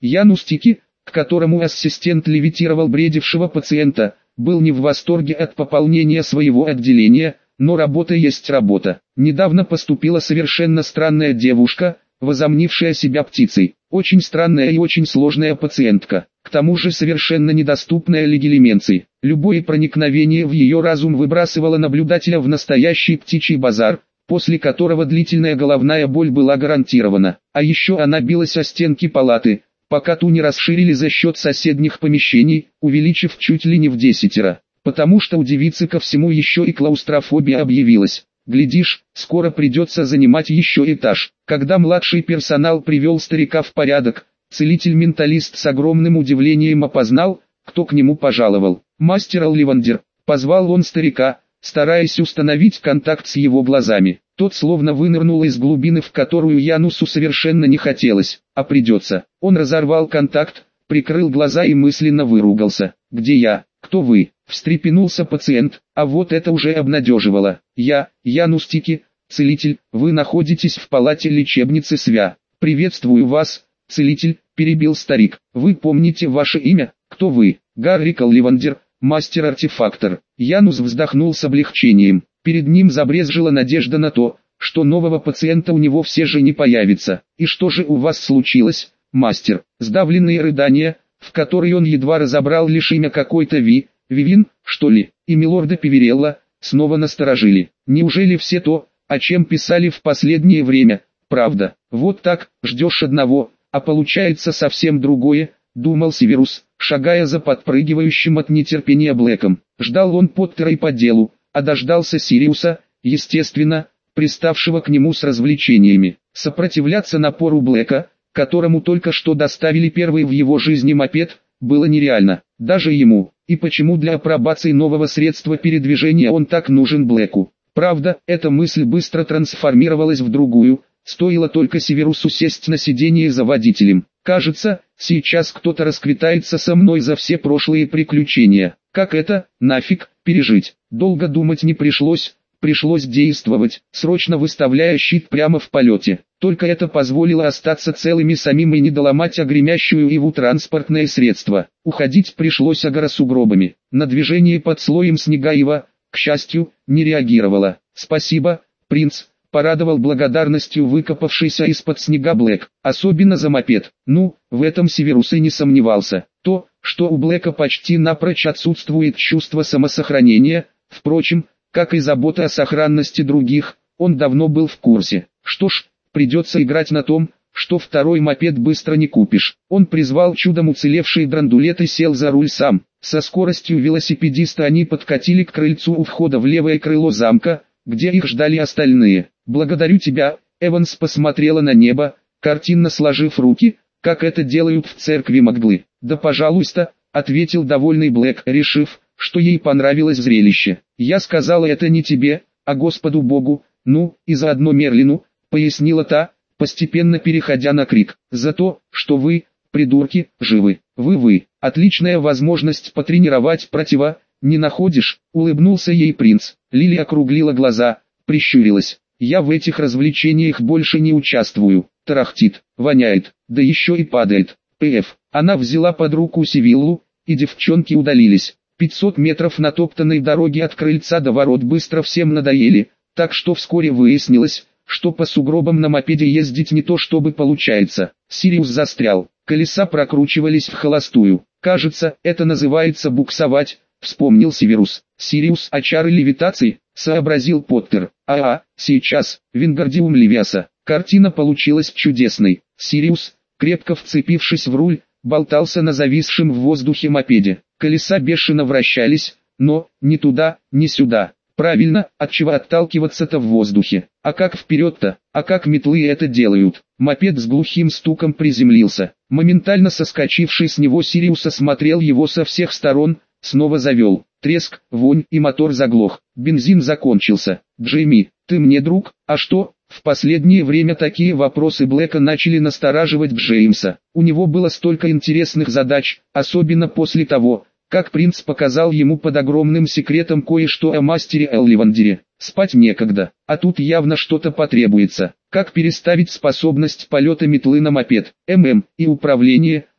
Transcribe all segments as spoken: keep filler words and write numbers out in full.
Янус Тики, к которому ассистент левитировал бредившего пациента, был не в восторге от пополнения своего отделения, но работа есть работа. Недавно поступила совершенно странная девушка, возомнившая себя птицей. Очень странная и очень сложная пациентка. К тому же совершенно недоступная легилименции. Любое проникновение в ее разум выбрасывало наблюдателя в настоящий птичий базар, после которого длительная головная боль была гарантирована. А еще она билась о стенки палаты, пока ту не расширили за счет соседних помещений, увеличив чуть ли не в десятеро. Потому что у девицы ко всему еще и клаустрофобия объявилась. Глядишь, скоро придется занимать еще этаж. Когда младший персонал привел старика в порядок, целитель-менталист с огромным удивлением опознал, кто к нему пожаловал. «Мастер Олливандер», — позвал он старика, стараясь установить контакт с его глазами. Тот словно вынырнул из глубины, в которую Янусу совершенно не хотелось, а придется. Он разорвал контакт, прикрыл глаза и мысленно выругался. «Где я? Кто вы?» — встрепенулся пациент, а вот это уже обнадеживало. «Я, Янус Тики, целитель, вы находитесь в палате лечебницы СВЯ. Приветствую вас, целитель», — перебил старик. «Вы помните ваше имя? Кто вы?» «Гаррик Олливандер, мастер-артефактор». Янус вздохнул с облегчением. Перед ним забрезжила надежда на то, что нового пациента у него все же не появится. «И что же у вас случилось, мастер?» Сдавленные рыдания, в которые он едва разобрал лишь имя какой-то Ви, Вивин, что ли, и милорда Певерелла, снова насторожили. Неужели все то, о чем писали в последнее время, правда? Вот так, ждешь одного, а получается совсем другое, думал Северус, шагая за подпрыгивающим от нетерпения Блэком. Ждал он Поттера и по делу, а дождался Сириуса, естественно, приставшего к нему с развлечениями. Сопротивляться напору Блэка, которому только что доставили первый в его жизни мопед, было нереально, даже ему. И почему для апробации нового средства передвижения он так нужен Блэку? Правда, эта мысль быстро трансформировалась в другую, стоило только Северусу сесть на сиденье за водителем. «Кажется, сейчас кто-то расквитается со мной за все прошлые приключения. Как это, нафиг, пережить?» Долго думать не пришлось, пришлось действовать, срочно выставляя щит прямо в полете. Только это позволило остаться целыми самим и не доломать огремящую иву транспортное средство. Уходить пришлось агоросугробами. На движение под слоем снега ива, к счастью, не реагировала. «Спасибо, принц», — порадовал благодарностью выкопавшийся из-под снега Блэк. «Особенно за мопед». Ну, в этом Северус и не сомневался. То, что у Блэка почти напрочь отсутствует чувство самосохранения, впрочем, как и забота о сохранности других, он давно был в курсе. Что ж, придется играть на том, что второй мопед быстро не купишь. Он призвал чудом уцелевший драндулет и сел за руль сам. Со скоростью велосипедиста они подкатили к крыльцу у входа в левое крыло замка, где их ждали остальные. «Благодарю тебя», — Эванс посмотрела на небо, картинно сложив руки, как это делают в церкви Магдлы. «Да пожалуйста», — ответил довольный Блэк, решив, что ей понравилось зрелище. «Я сказала это не тебе, а Господу Богу, ну, и заодно Мерлину», — пояснила та, постепенно переходя на крик. «За то, что вы, придурки, живы. Вы-вы, отличная возможность потренировать протива, не находишь?» — улыбнулся ей принц. Лили округлила глаза, прищурилась. «Я в этих развлечениях больше не участвую». Тарахтит, воняет, да еще и падает. Пф. Она взяла под руку Сивиллу, и девчонки удалились. пятьсот метров натоптанной дороги от крыльца до ворот быстро всем надоели, так что вскоре выяснилось, что по сугробам на мопеде ездить не то чтобы получается. Сириус застрял, колеса прокручивались в холостую. «Кажется, это называется буксовать», — вспомнил Северус. «Сириус, а чары левитации?» — сообразил Поттер. «А-а, сейчас, Вингардиум Левиаса». Картина получилась чудесной. Сириус, крепко вцепившись в руль, болтался на зависшем в воздухе мопеде. Колеса бешено вращались, но ни туда, ни сюда. Правильно, от чего отталкиваться-то в воздухе? А как вперед-то? А как метлы это делают? Мопед с глухим стуком приземлился. Моментально соскочивший с него Сириус осмотрел его со всех сторон, снова завел. Треск, вонь и мотор заглох. Бензин закончился. «Джейми, ты мне друг, а что?» В последнее время такие вопросы Блэка начали настораживать Джеймса. У него было столько интересных задач, особенно после того, как принц показал ему под огромным секретом кое-что о мастере Олливандере. Спать некогда, а тут явно что-то потребуется. Как переставить способность полета метлы на мопед, ММ, и управление,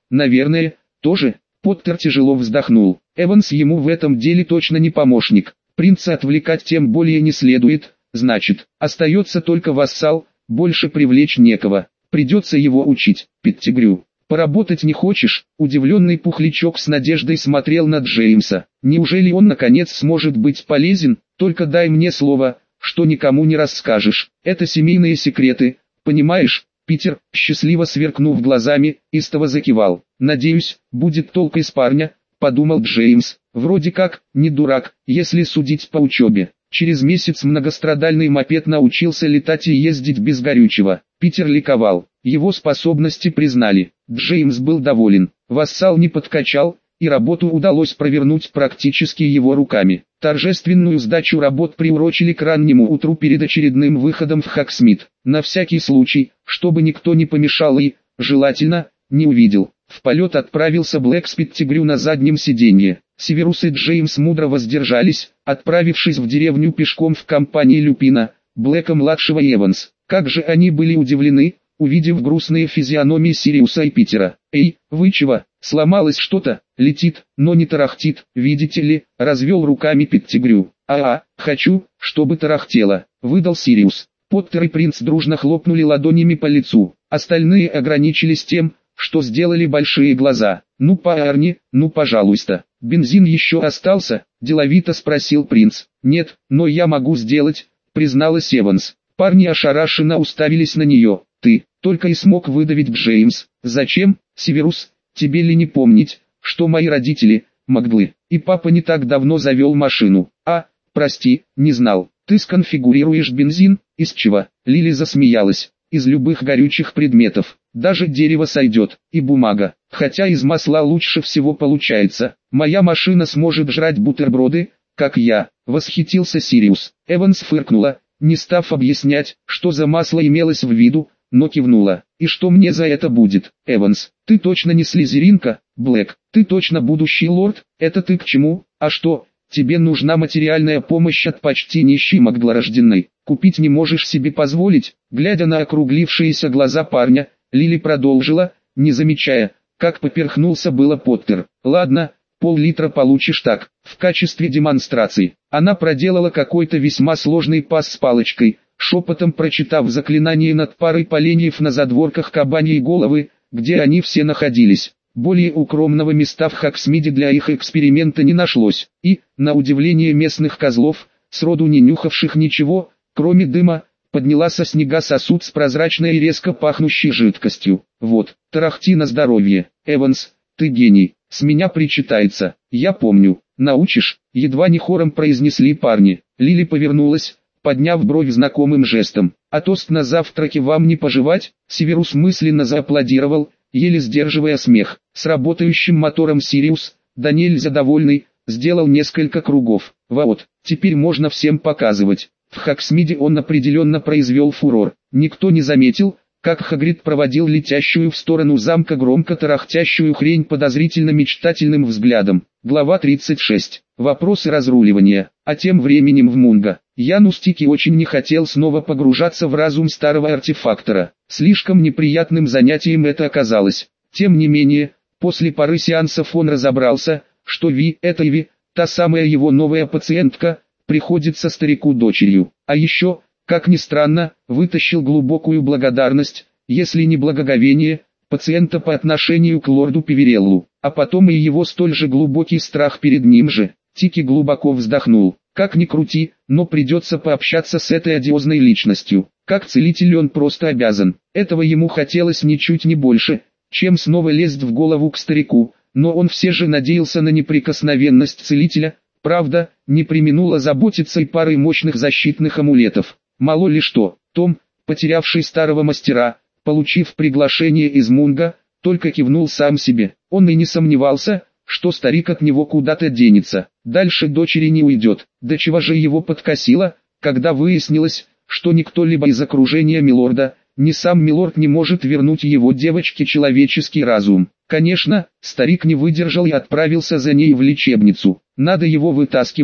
наверное, тоже. Поттер тяжело вздохнул. Эванс ему в этом деле точно не помощник. Принца отвлекать тем более не следует, значит, остается только вассал, больше привлечь некого. Придется его учить. Петтигрю. «Поработать не хочешь?» Удивленный Пухлячок с надеждой смотрел на Джеймса. «Неужели он наконец сможет быть полезен? Только дай мне слово, что никому не расскажешь. Это семейные секреты, понимаешь?» Питер, счастливо сверкнув глазами, истово закивал. «Надеюсь, будет толк из парня», — подумал Джеймс. «Вроде как, не дурак, если судить по учебе». Через месяц многострадальный мопед научился летать и ездить без горючего. Питер ликовал. Его способности признали. Джеймс был доволен. Вассал не подкачал, и работу удалось провернуть практически его руками. Торжественную сдачу работ приурочили к раннему утру перед очередным выходом в Хоксмит. На всякий случай, чтобы никто не помешал и, желательно, не увидел. В полет отправился Блэк с Петтигрю на заднем сиденье. Северус и Джеймс мудро воздержались, отправившись в деревню пешком в компании Люпина, Блэка-младшего и Эванс. Как же они были удивлены, увидев грустные физиономии Сириуса и Питера. «Эй, вы чего? Сломалось что-то? Летит, но не тарахтит, видите ли?» — развел руками Петтигрю. «А-а, хочу, чтобы тарахтело», — выдал Сириус. Поттер и принц дружно хлопнули ладонями по лицу. Остальные ограничились тем, что сделали большие глаза. «Ну парни, ну пожалуйста, бензин еще остался?» – деловито спросил принц. «Нет, но я могу сделать», – призналась Эванс. Парни ошарашенно уставились на нее. «Ты, только и смог выдавить Джеймс. Зачем, Северус, тебе ли не помнить, что мои родители, Магдлы, и папа не так давно завел машину?» «А, прости, не знал. Ты сконфигурируешь бензин, из чего?» Лили засмеялась. «Из любых горючих предметов. Даже дерево сойдет, и бумага. Хотя из масла лучше всего получается. Моя машина сможет жрать бутерброды, как я», — восхитился Сириус. Эванс фыркнула, не став объяснять, что за масло имелось в виду, но кивнула. «И что мне за это будет, Эванс? Ты точно не слизеринка, Блэк? Ты точно будущий лорд? Это ты к чему? А что, тебе нужна материальная помощь от почти нищей Магдлорожденной? Купить не можешь себе позволить?» Глядя на округлившиеся глаза парня, Лили продолжила, не замечая, как поперхнулся было Поттер. «Ладно, пол-литра получишь так, в качестве демонстрации». Она проделала какой-то весьма сложный пас с палочкой, шепотом прочитав заклинание над парой поленьев на задворках кабаньей головы, где они все находились. Более укромного места в Хоксмиде для их эксперимента не нашлось, и, на удивление местных козлов, сроду не нюхавших ничего, кроме дыма, подняла со снега сосуд с прозрачной и резко пахнущей жидкостью. «Вот, тарахти на здоровье, Эванс, ты гений, с меня причитается, я помню, научишь?» Едва не хором произнесли парни. Лили повернулась, подняв бровь знакомым жестом. «А тост на завтраке вам не пожевать?» Северус мысленно зааплодировал, еле сдерживая смех. С работающим мотором Сириус, да нельзя довольный, сделал несколько кругов. «Вот, теперь можно всем показывать». В Хоксмиде он определенно произвел фурор. Никто не заметил, как Хагрид проводил летящую в сторону замка громко тарахтящую хрень подозрительно мечтательным взглядом. Глава тридцать шесть. Вопросы разруливания. А тем временем в Мунго. Янус Тики очень не хотел снова погружаться в разум старого артефактора. Слишком неприятным занятием это оказалось. Тем не менее, после пары сеансов он разобрался, что Ви, это Ви, та самая его новая пациентка, приходится старику дочерью. А еще, как ни странно, вытащил глубокую благодарность, если не благоговение, пациента по отношению к лорду Певереллу, а потом и его столь же глубокий страх перед ним же. Тики глубоко вздохнул. Как ни крути, но придется пообщаться с этой одиозной личностью. Как целитель он просто обязан. Этого ему хотелось ничуть не больше, чем снова лезть в голову к старику, но он все же надеялся на неприкосновенность целителя. Правда, не преминул озаботиться и парой мощных защитных амулетов. Мало ли что, Том, потерявший старого мастера, получив приглашение из Мунго, только кивнул сам себе. Он и не сомневался, что старик от него куда-то денется. Дальше дочери не уйдет. До чего же его подкосило, когда выяснилось, что никто либо из окружения милорда, ни сам милорд не может вернуть его девочке человеческий разум. Конечно, старик не выдержал и отправился за ней в лечебницу. Надо его вытаскивать,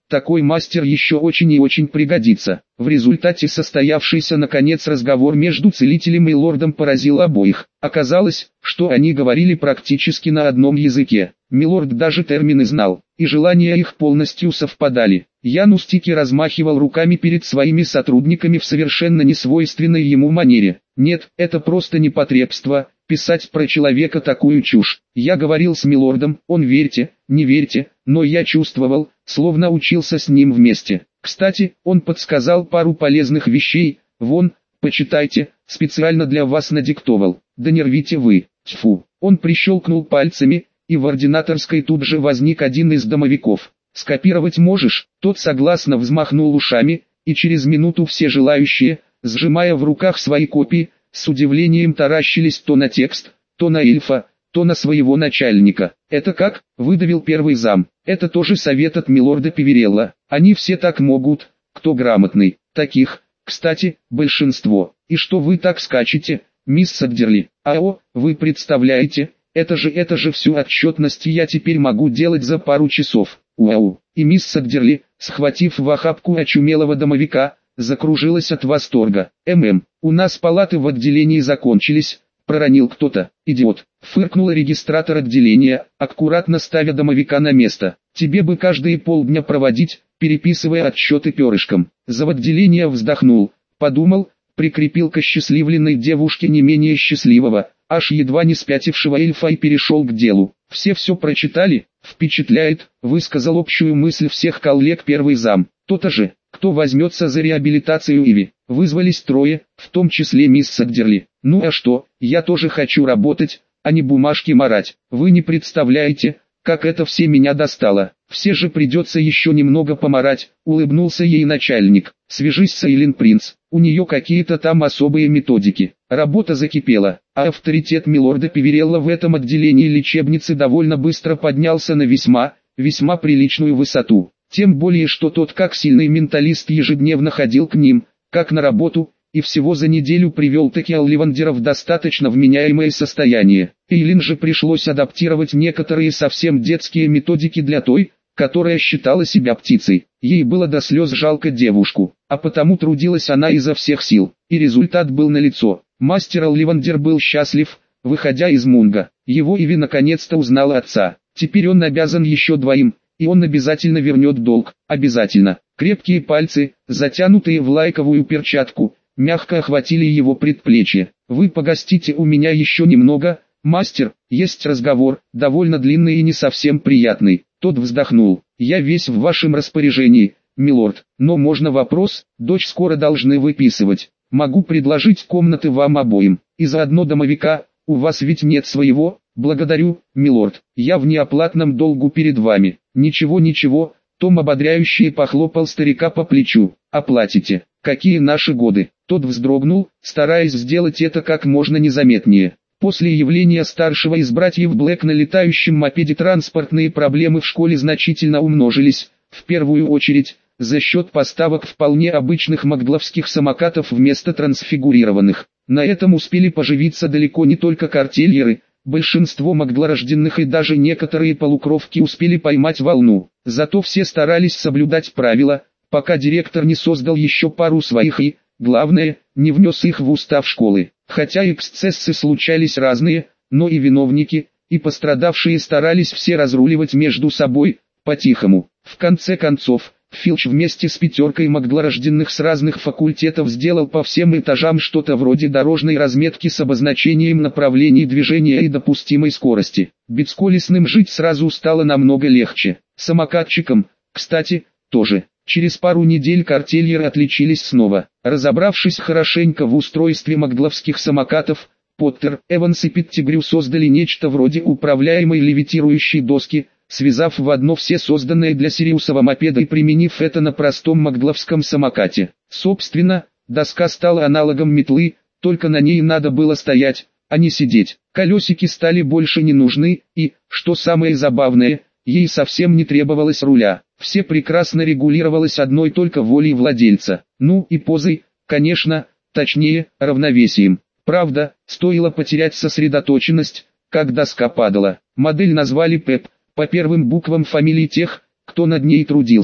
Такой мастер еще очень и очень пригодится. В результате состоявшийся наконец разговор между целителем и лордом поразил обоих. Оказалось, что они говорили практически на одном языке. Милорд даже термины знал, и желания их полностью совпадали. Ян Устики размахивал руками перед своими сотрудниками в совершенно несвойственной ему манере. Нет, это просто непотребство, писать про человека такую чушь. Я говорил с милордом, он верьте, не верьте, но я чувствовал, словно учился с ним вместе. Кстати, он подсказал пару полезных вещей, вон, почитайте, специально для вас надиктовал. Да не рвите вы, тьфу. Он прищелкнул пальцами, и в ординаторской тут же возник один из домовиков. «Скопировать можешь?» Тот согласно взмахнул ушами, и через минуту все желающие, сжимая в руках свои копии, с удивлением таращились то на текст, то на эльфа, то на своего начальника. «Это как?» – выдавил первый зам. «Это тоже совет от милорда Певерелла. Они все так могут, кто грамотный. Таких, кстати, большинство. И что вы так скачете, мисс Саддерли? Ао, вы представляете, это же это же всю отчетность я теперь могу делать за пару часов. Уау!» И мисс Саддерли, схватив в охапку очумелого домовика, закружилась от восторга. «ММ, у нас палаты в отделении закончились», — проронил кто-то. «Идиот», — фыркнула регистратор отделения, аккуратно ставя домовика на место. «Тебе бы каждые полдня проводить, переписывая отчеты перышком». Зав. Отделения вздохнул, подумал, прикрепил к осчастливленной девушке не менее счастливого, аж едва не спятившего эльфа и перешел к делу. «Все все прочитали?» «Впечатляет», — высказал общую мысль всех коллег первый зам. «То-то же, кто возьмется за реабилитацию Иви?» Вызвались трое, в том числе мисс Саддерли. «Ну а что, я тоже хочу работать, а не бумажки марать. Вы не представляете, как это все меня достало. Все же придется еще немного помарать», — улыбнулся ей начальник. «Свяжись с Эйлин Принц, у нее какие-то там особые методики». Работа закипела, а авторитет милорда Певерелла в этом отделении лечебницы довольно быстро поднялся на весьма, весьма приличную высоту. Тем более, что тот как сильный менталист ежедневно ходил к ним, как на работу, и всего за неделю привел таки Олливандера в достаточно вменяемое состояние. Эйлин же пришлось адаптировать некоторые совсем детские методики для той, которая считала себя птицей. Ей было до слез жалко девушку, а потому трудилась она изо всех сил, и результат был налицо. Мастер Олливандер был счастлив, выходя из Мунга. Его Иви наконец-то узнала отца. Теперь он обязан еще двоим, и он обязательно вернет долг, обязательно. Крепкие пальцы, затянутые в лайковую перчатку, мягко охватили его предплечье. «Вы погостите у меня еще немного, мастер, есть разговор, довольно длинный и не совсем приятный». Тот вздохнул. «Я весь в вашем распоряжении, милорд, но можно вопрос? Дочь скоро должны выписывать. Могу предложить комнаты вам обоим, и заодно домовика, у вас ведь нет своего?» «Благодарю, милорд, я в неоплатном долгу перед вами». «Ничего ничего», Том ободряюще похлопал старика по плечу. «Оплатите. Какие наши годы?» Тот вздрогнул, стараясь сделать это как можно незаметнее. После явления старшего из братьев Блэк на летающем мопеде транспортные проблемы в школе значительно умножились, в первую очередь, за счет поставок вполне обычных макдловских самокатов вместо трансфигурированных. На этом успели поживиться далеко не только картельеры, большинство макдлорожденных и даже некоторые полукровки успели поймать волну. Зато все старались соблюдать правила, пока директор не создал еще пару своих и, главное, не внес их в устав школы. Хотя эксцессы случались разные, но и виновники, и пострадавшие старались все разруливать между собой, по-тихому. В конце концов, Филч вместе с пятеркой макдлорожденных с разных факультетов сделал по всем этажам что-то вроде дорожной разметки с обозначением направлений движения и допустимой скорости. Бесколесным жить сразу стало намного легче. Самокатчикам, кстати, тоже. Через пару недель картельеры отличились снова. Разобравшись хорошенько в устройстве макдловских самокатов, Поттер, Эванс и Петтигрю создали нечто вроде управляемой левитирующей доски, связав в одно все созданные для Сириусова мопеда и применив это на простом макдловском самокате. Собственно, доска стала аналогом метлы, только на ней надо было стоять, а не сидеть. Колесики стали больше не нужны, и, что самое забавное, ей совсем не требовалось руля. Все прекрасно регулировалось одной только волей владельца. Ну и позой, конечно, точнее, равновесием. Правда, стоило потерять сосредоточенность, как доска падала. Модель назвали Пеп, по первым буквам фамилий тех, кто над ней трудился.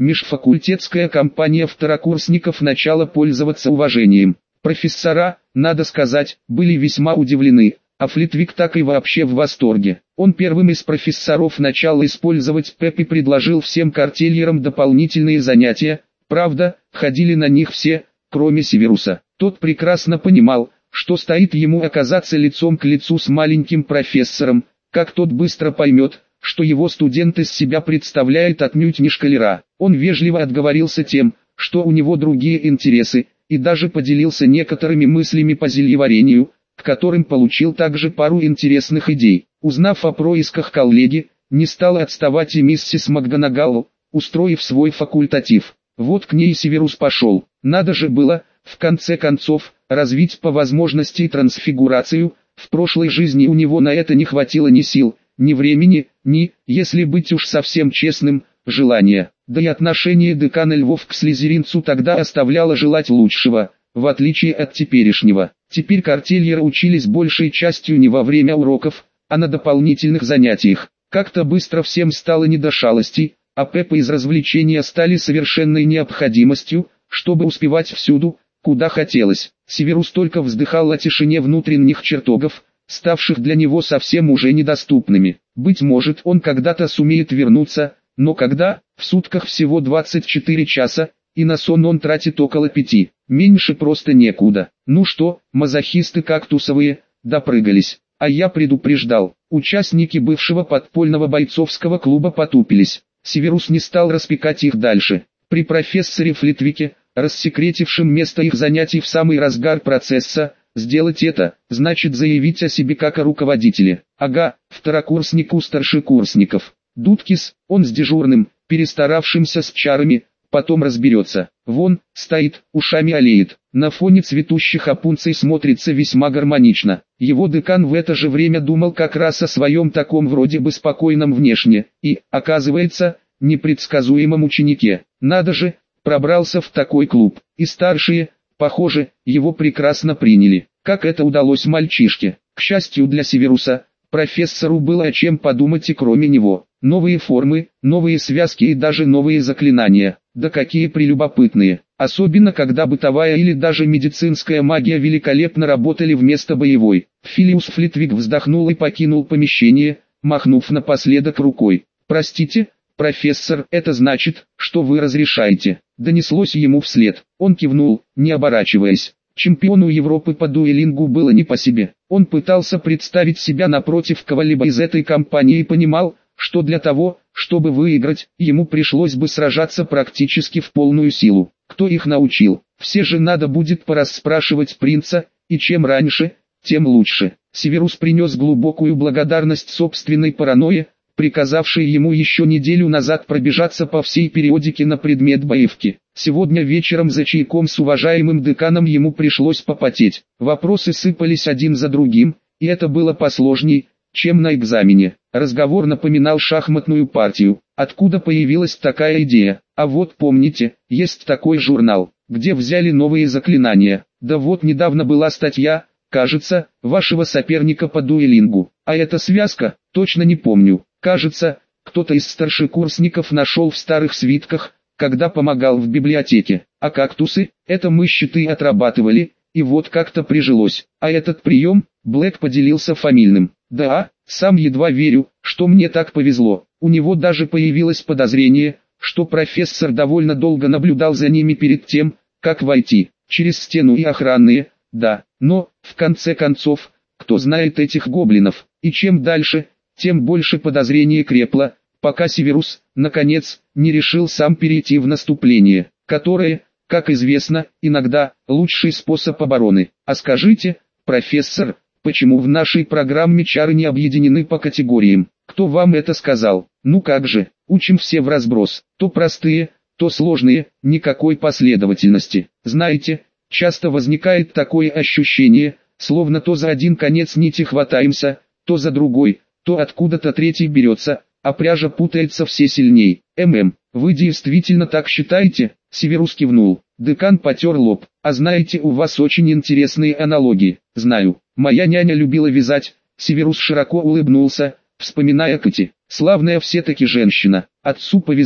Межфакультетская компания второкурсников начала пользоваться уважением. Профессора, надо сказать, были весьма удивлены, а Флитвик так и вообще в восторге. Он первым из профессоров начал использовать ПЭП и предложил всем картельерам дополнительные занятия, правда, ходили на них все, кроме Северуса. Тот прекрасно понимал, что стоит ему оказаться лицом к лицу с маленьким профессором, как тот быстро поймет, что его студент из себя представляет отнюдь не школяра. Он вежливо отговорился тем, что у него другие интересы, и даже поделился некоторыми мыслями по зельеварению, к которым получил также пару интересных идей. Узнав о происках коллеги, не стала отставать и миссис МакГонагалл, устроив свой факультатив. Вот к ней Северус пошел. Надо же было, в конце концов, развить по возможности трансфигурацию. В прошлой жизни у него на это не хватило ни сил, ни времени, ни, если быть уж совсем честным, желания. Да и отношение декана Львов к слизеринцу тогда оставляло желать лучшего, в отличие от теперешнего. Теперь картельеры учились большей частью не во время уроков, а на дополнительных занятиях. Как-то быстро всем стало не до шалостей, а ПЭПы из развлечения стали совершенной необходимостью, чтобы успевать всюду, куда хотелось. Северус только вздыхал о тишине внутренних чертогов, ставших для него совсем уже недоступными. Быть может, он когда-то сумеет вернуться, но когда, в сутках всего двадцать четыре часа, и на сон он тратит около пяти, меньше просто некуда. Ну что, мазохисты кактусовые, допрыгались. А я предупреждал. Участники бывшего подпольного бойцовского клуба потупились. Северус не стал распекать их дальше. При профессоре Флитвике, рассекретившем место их занятий в самый разгар процесса, сделать это, значит заявить о себе как о руководителе. Ага, второкурснику старшекурсников. Дудкис, он с дежурным, перестаравшимся с чарами, потом разберется. Вон, стоит, ушами олеет. На фоне цветущих опунций смотрится весьма гармонично. Его декан в это же время думал как раз о своем таком вроде бы спокойном внешне, и, оказывается, непредсказуемом ученике. Надо же, пробрался в такой клуб. И старшие, похоже, его прекрасно приняли. Как это удалось мальчишке? К счастью для Северуса, профессору было о чем подумать и кроме него. Новые формы, новые связки и даже новые заклинания. Да какие прелюбопытные. Особенно когда бытовая или даже медицинская магия великолепно работали вместо боевой. Филиус Флитвик вздохнул и покинул помещение, махнув напоследок рукой. «Простите, профессор, это значит, что вы разрешаете?» Донеслось ему вслед. Он кивнул, не оборачиваясь. Чемпиону Европы по дуэлингу было не по себе. Он пытался представить себя напротив кого-либо из этой компании и понимал, что для того, чтобы выиграть, ему пришлось бы сражаться практически в полную силу. Кто их научил? Все же надо будет порасспрашивать принца, и чем раньше, тем лучше. Северус принес глубокую благодарность собственной паранойе, приказавшей ему еще неделю назад пробежаться по всей периодике на предмет боевки. Сегодня вечером за чайком с уважаемым деканом ему пришлось попотеть. Вопросы сыпались один за другим, и это было посложней, чем на экзамене. Разговор напоминал шахматную партию. Откуда появилась такая идея? А вот помните, есть такой журнал, где взяли новые заклинания. Да вот недавно была статья, кажется, вашего соперника по дуэлингу. А эта связка, точно не помню. Кажется, кто-то из старшекурсников нашел в старых свитках, когда помогал в библиотеке. А кактусы, это мы щиты отрабатывали, и вот как-то прижилось. А этот прием, Блэк поделился фамильным. Да, сам едва верю, что мне так повезло. У него даже появилось подозрение, что профессор довольно долго наблюдал за ними перед тем, как войти. Через стену и охранные, да. Но, в конце концов, кто знает этих гоблинов. И чем дальше, тем больше подозрение крепло, пока Северус, наконец, не решил сам перейти в наступление, которое, как известно, иногда лучший способ обороны. А скажите, профессор, почему в нашей программе чары не объединены по категориям? Кто вам это сказал? Ну как же, учим все в разброс, то простые, то сложные, никакой последовательности. Знаете, часто возникает такое ощущение, словно то за один конец нити хватаемся, то за другой, то откуда-то третий берется, а пряжа путается все сильней. ММ, вы действительно так считаете? Северус кивнул. Декан потер лоб. А знаете, у вас очень интересные аналогии. Знаю, моя няня любила вязать. Северус широко улыбнулся, вспоминая Кэти. Славная все-таки женщина. Отцу повезло.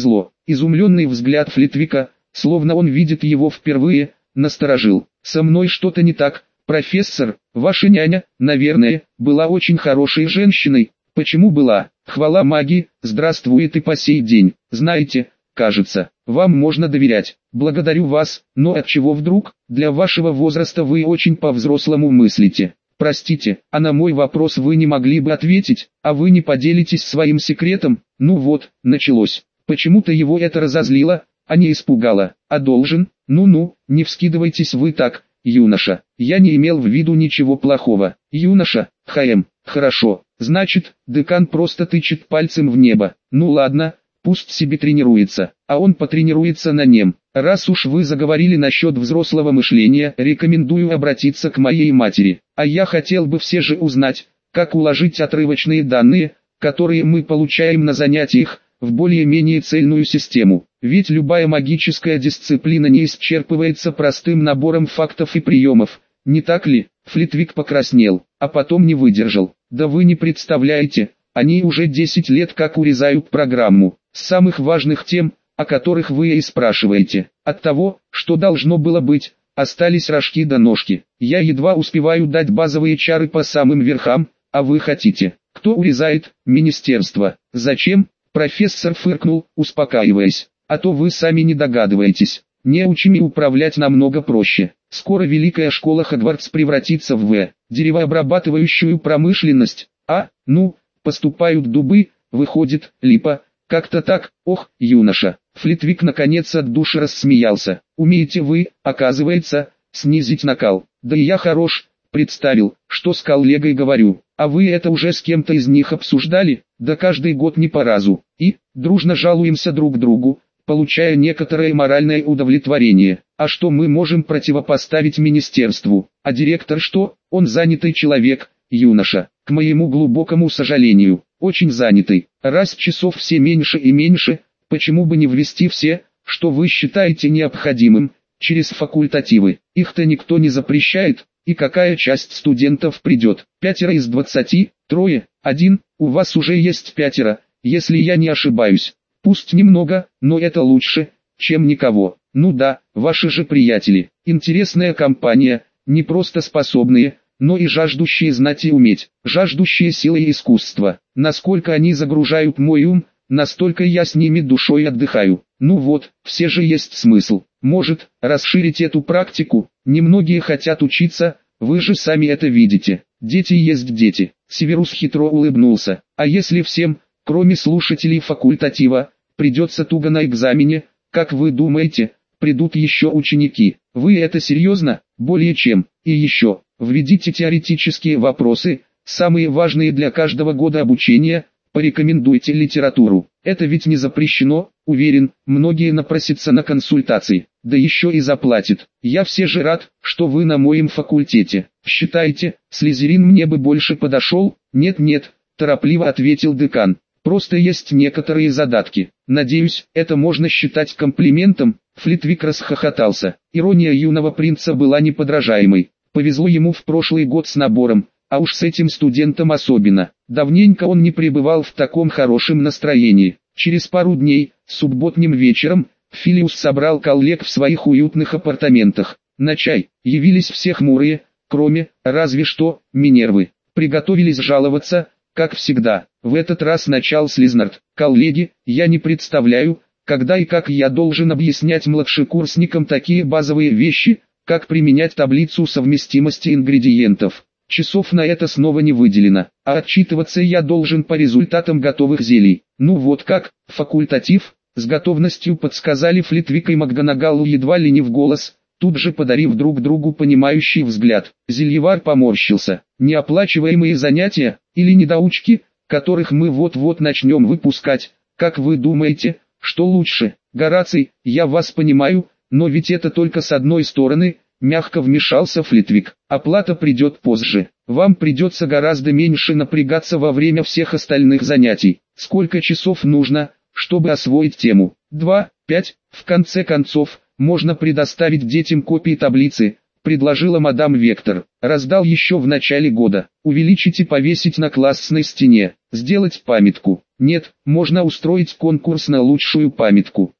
Изумленный взгляд Флитвика, словно он видит его впервые, насторожил. «Со мной что-то не так, профессор, ваша няня, наверное, была очень хорошей женщиной». «Почему была? Хвала магии, здравствует и по сей день. Знаете, кажется, вам можно доверять. Благодарю вас, но отчего вдруг? Для вашего возраста вы очень по-взрослому мыслите. Простите, а на мой вопрос вы не могли бы ответить, а вы не поделитесь своим секретом?» Ну вот, началось. Почему-то его это разозлило, а не испугало. «А должен? Ну-ну, не вскидывайтесь вы так, юноша. Я не имел в виду ничего плохого. Юноша, ХМ, хорошо. Значит, декан просто тычет пальцем в небо. Ну ладно, пусть себе тренируется, а он потренируется на нем. Раз уж вы заговорили насчет взрослого мышления, рекомендую обратиться к моей матери. А я хотел бы все же узнать, как уложить отрывочные данные, которые мы получаем на занятиях, в более-менее цельную систему. Ведь любая магическая дисциплина не исчерпывается простым набором фактов и приемов, не так ли? Флитвик покраснел, а потом не выдержал. Да вы не представляете, они уже десять лет как урезают программу, с самых важных тем, о которых вы и спрашиваете. От того, что должно было быть, остались рожки до ножки. Я едва успеваю дать базовые чары по самым верхам, а вы хотите. Кто урезает? Министерство. Зачем? Профессор фыркнул, успокаиваясь. А то вы сами не догадываетесь. Неучими управлять намного проще. Скоро великая школа Хогвартс превратится в В. деревообрабатывающую промышленность. А, ну, поступают дубы, выходит, липа. Как-то так, ох, юноша. Флитвик наконец от души рассмеялся. Умеете вы, оказывается, снизить накал. Да и я хорош, представил, что с коллегой говорю. А вы это уже с кем-то из них обсуждали? Да каждый год не по разу. И, дружно жалуемся друг другу, получая некоторое моральное удовлетворение. А что мы можем противопоставить министерству? А директор что? Он занятый человек, юноша. К моему глубокому сожалению, очень занятый. Раз часов все меньше и меньше, почему бы не ввести все, что вы считаете необходимым, через факультативы? Их-то никто не запрещает. И какая часть студентов придет? Пятеро из двадцати, трое, один, у вас уже есть пятеро, если я не ошибаюсь. Пусть немного, но это лучше, чем никого. Ну да, ваши же приятели. Интересная компания, не просто способные, но и жаждущие знать и уметь, жаждущие силы и искусства. Насколько они загружают мой ум, настолько я с ними душой отдыхаю. Ну вот, все же есть смысл. Может, расширить эту практику? Немногие хотят учиться, вы же сами это видите. Дети есть дети. Северус хитро улыбнулся. А если всем, кроме слушателей факультатива, придется туго на экзамене, как вы думаете, придут еще ученики? Вы это серьезно? Более чем. И еще, введите теоретические вопросы, самые важные для каждого года обучения, порекомендуйте литературу. Это ведь не запрещено, уверен, многие напросятся на консультации, да еще и заплатят. Я все же рад, что вы на моем факультете. Считаете, Слизерин мне бы больше подошел? Нет-нет, торопливо ответил декан. Просто есть некоторые задатки. Надеюсь, это можно считать комплиментом. Флитвик расхохотался. Ирония юного принца была неподражаемой. Повезло ему в прошлый год с набором, а уж с этим студентом особенно. Давненько он не пребывал в таком хорошем настроении. Через пару дней, субботним вечером, Филиус собрал коллег в своих уютных апартаментах. На чай явились все хмурые, кроме, разве что, Минервы. Приготовились жаловаться, как всегда. В этот раз начал Слизнард. Коллеги, я не представляю, когда и как я должен объяснять младшекурсникам такие базовые вещи, как применять таблицу совместимости ингредиентов. Часов на это снова не выделено, а отчитываться я должен по результатам готовых зелий. Ну вот как, факультатив, с готовностью подсказали Флитвик и МакГонагалл едва ли не в голос, тут же подарив друг другу понимающий взгляд. Зельевар поморщился. Неоплачиваемые занятия, или недоучки, которых мы вот-вот начнем выпускать, как вы думаете, что лучше? Гораций, я вас понимаю, но ведь это только с одной стороны. Мягко вмешался Флитвик. Оплата придет позже. Вам придется гораздо меньше напрягаться во время всех остальных занятий. Сколько часов нужно, чтобы освоить тему? Два, пять. В конце концов, можно предоставить детям копии таблицы, предложила мадам Вектор. Раздал еще в начале года. Увеличить и повесить на классной стене. Сделать памятку. Нет, можно устроить конкурс на лучшую памятку.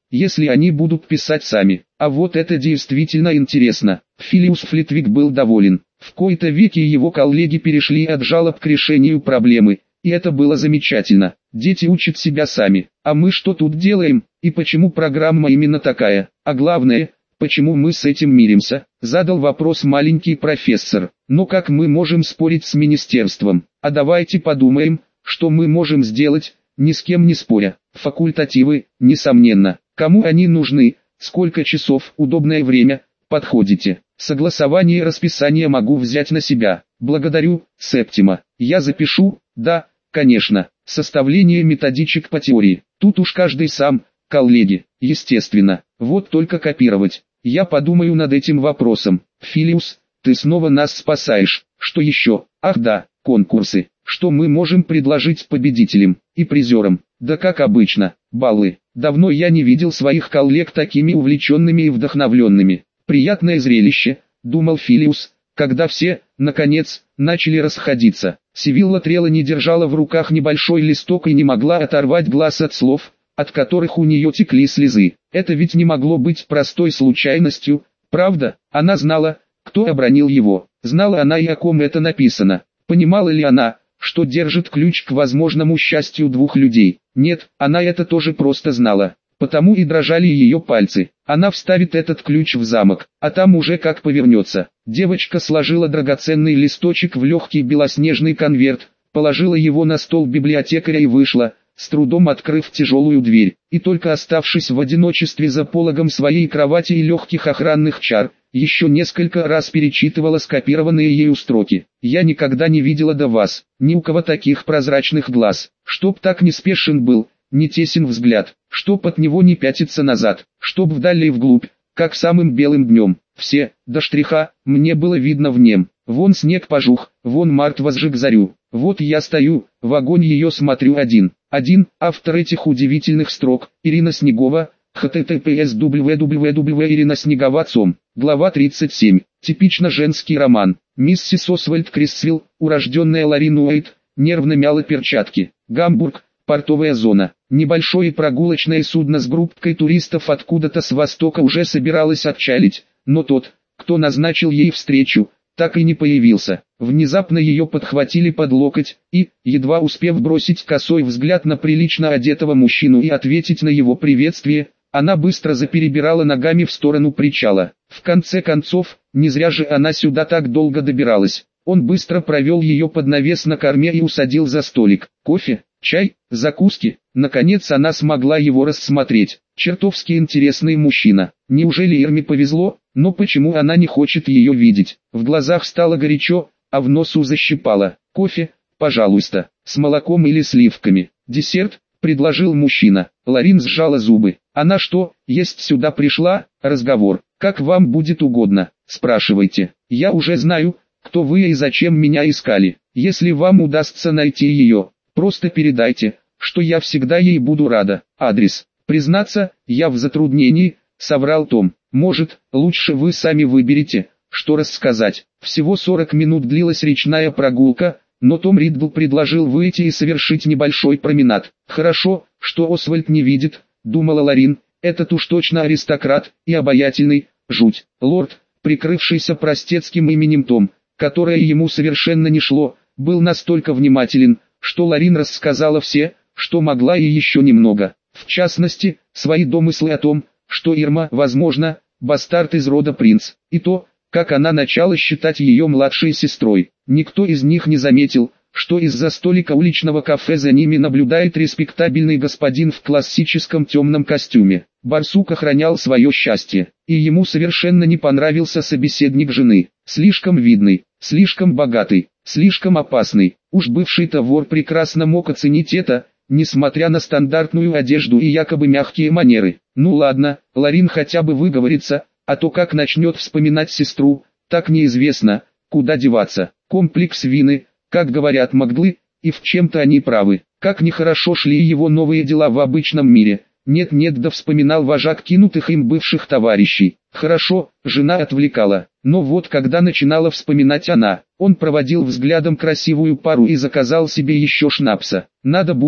если они будут писать сами. А вот это действительно интересно. Филиус Флитвик был доволен. В кои-то веки его коллеги перешли от жалоб к решению проблемы, и это было замечательно. Дети учат себя сами. А мы что тут делаем, и почему программа именно такая? А главное, почему мы с этим миримся? Задал вопрос маленький профессор. Но как мы можем спорить с министерством? А давайте подумаем, что мы можем сделать, ни с кем не споря. Факультативы, несомненно. Кому они нужны? Сколько часов? Удобное время? Подходите. Согласование расписания могу взять на себя. Благодарю, Септима. Я запишу, да, конечно. Составление методичек по теории. Тут уж каждый сам, коллеги, естественно. Вот только копировать. Я подумаю над этим вопросом. Филиус, ты снова нас спасаешь. Что еще? Ах да, конкурсы. Что мы можем предложить победителям и призерам? Да как обычно, баллы. Давно я не видел своих коллег такими увлеченными и вдохновленными. Приятное зрелище, думал Филиус, когда все, наконец, начали расходиться. Сивилла Трелла не держала в руках небольшой листок и не могла оторвать глаз от слов, от которых у нее текли слезы. Это ведь не могло быть простой случайностью, правда? Она знала, кто обронил его. Знала она и о ком это написано. Понимала ли она, что держит ключ к возможному счастью двух людей? Нет, она это тоже просто знала. Потому и дрожали ее пальцы. Она вставит этот ключ в замок, а там уже как повернется. Девочка сложила драгоценный листочек в легкий белоснежный конверт, положила его на стол библиотекаря и вышла, с трудом открыв тяжелую дверь. И только оставшись в одиночестве за пологом своей кровати и легких охранных чар, еще несколько раз перечитывала скопированные ею строки. «Я никогда не видела до вас, ни у кого таких прозрачных глаз, чтоб так неспешен был, не тесен взгляд, чтоб от него не пятиться назад, чтоб вдали и вглубь, как самым белым днем. Все, до штриха, мне было видно в нем. Вон снег пожух, вон март возжег зарю. Вот я стою, в огонь ее смотрю один. Один, автор этих удивительных строк, Ирина Снегова, эйч ти ти пи эс дабл ю дабл ю дабл ю Ирина Снегова Цом. Глава тридцать семь. Типично женский роман. Миссис Освальд Крисвилл, урожденная Ларин Уэйт, нервно мяла перчатки. Гамбург, портовая зона. Небольшое прогулочное судно с группкой туристов откуда-то с востока уже собиралось отчалить, но тот, кто назначил ей встречу, так и не появился. Внезапно ее подхватили под локоть, и, едва успев бросить косой взгляд на прилично одетого мужчину и ответить на его приветствие, она быстро заперебирала ногами в сторону причала. В конце концов, не зря же она сюда так долго добиралась. Он быстро провел ее под навес на корме и усадил за столик. Кофе, чай, закуски. Наконец она смогла его рассмотреть. Чертовски интересный мужчина. Неужели Ирме повезло? Но почему она не хочет ее видеть? В глазах стало горячо, а в носу защипало. Кофе, пожалуйста, с молоком или сливками. Десерт, предложил мужчина. Ларин сжала зубы. Она что, есть сюда пришла? Разговор. Как вам будет угодно, спрашивайте. Я уже знаю, кто вы и зачем меня искали. Если вам удастся найти ее, просто передайте, что я всегда ей буду рада. Адрес. Признаться, я в затруднении, соврал Том. Может, лучше вы сами выберете, что рассказать. Всего сорок минут длилась речная прогулка, но Том Риддл предложил выйти и совершить небольшой променад. Хорошо, что Освальд не видит, думала Ларин, этот уж точно аристократ и обаятельный, жуть. Лорд, прикрывшийся простецким именем Том, которое ему совершенно не шло, был настолько внимателен, что Ларин рассказала все, что могла и еще немного. В частности, свои домыслы о том, что Ирма, возможно, бастард из рода принц, и то, как она начала считать ее младшей сестрой. Никто из них не заметил, что из-за столика уличного кафе за ними наблюдает респектабельный господин в классическом темном костюме. Барсук охранял свое счастье, и ему совершенно не понравился собеседник жены. Слишком видный, слишком богатый, слишком опасный. Уж бывший-то вор прекрасно мог оценить это, несмотря на стандартную одежду и якобы мягкие манеры. Ну ладно, Ларин хотя бы выговорится, а то как начнет вспоминать сестру, так неизвестно, куда деваться. Комплекс вины, как говорят маглы, и в чем-то они правы. Как нехорошо шли его новые дела в обычном мире. Нет-нет, да вспоминал вожак кинутых им бывших товарищей. Хорошо, жена отвлекала, но вот когда начинала вспоминать она, он проводил взглядом красивую пару и заказал себе еще шнапса. Надо будет,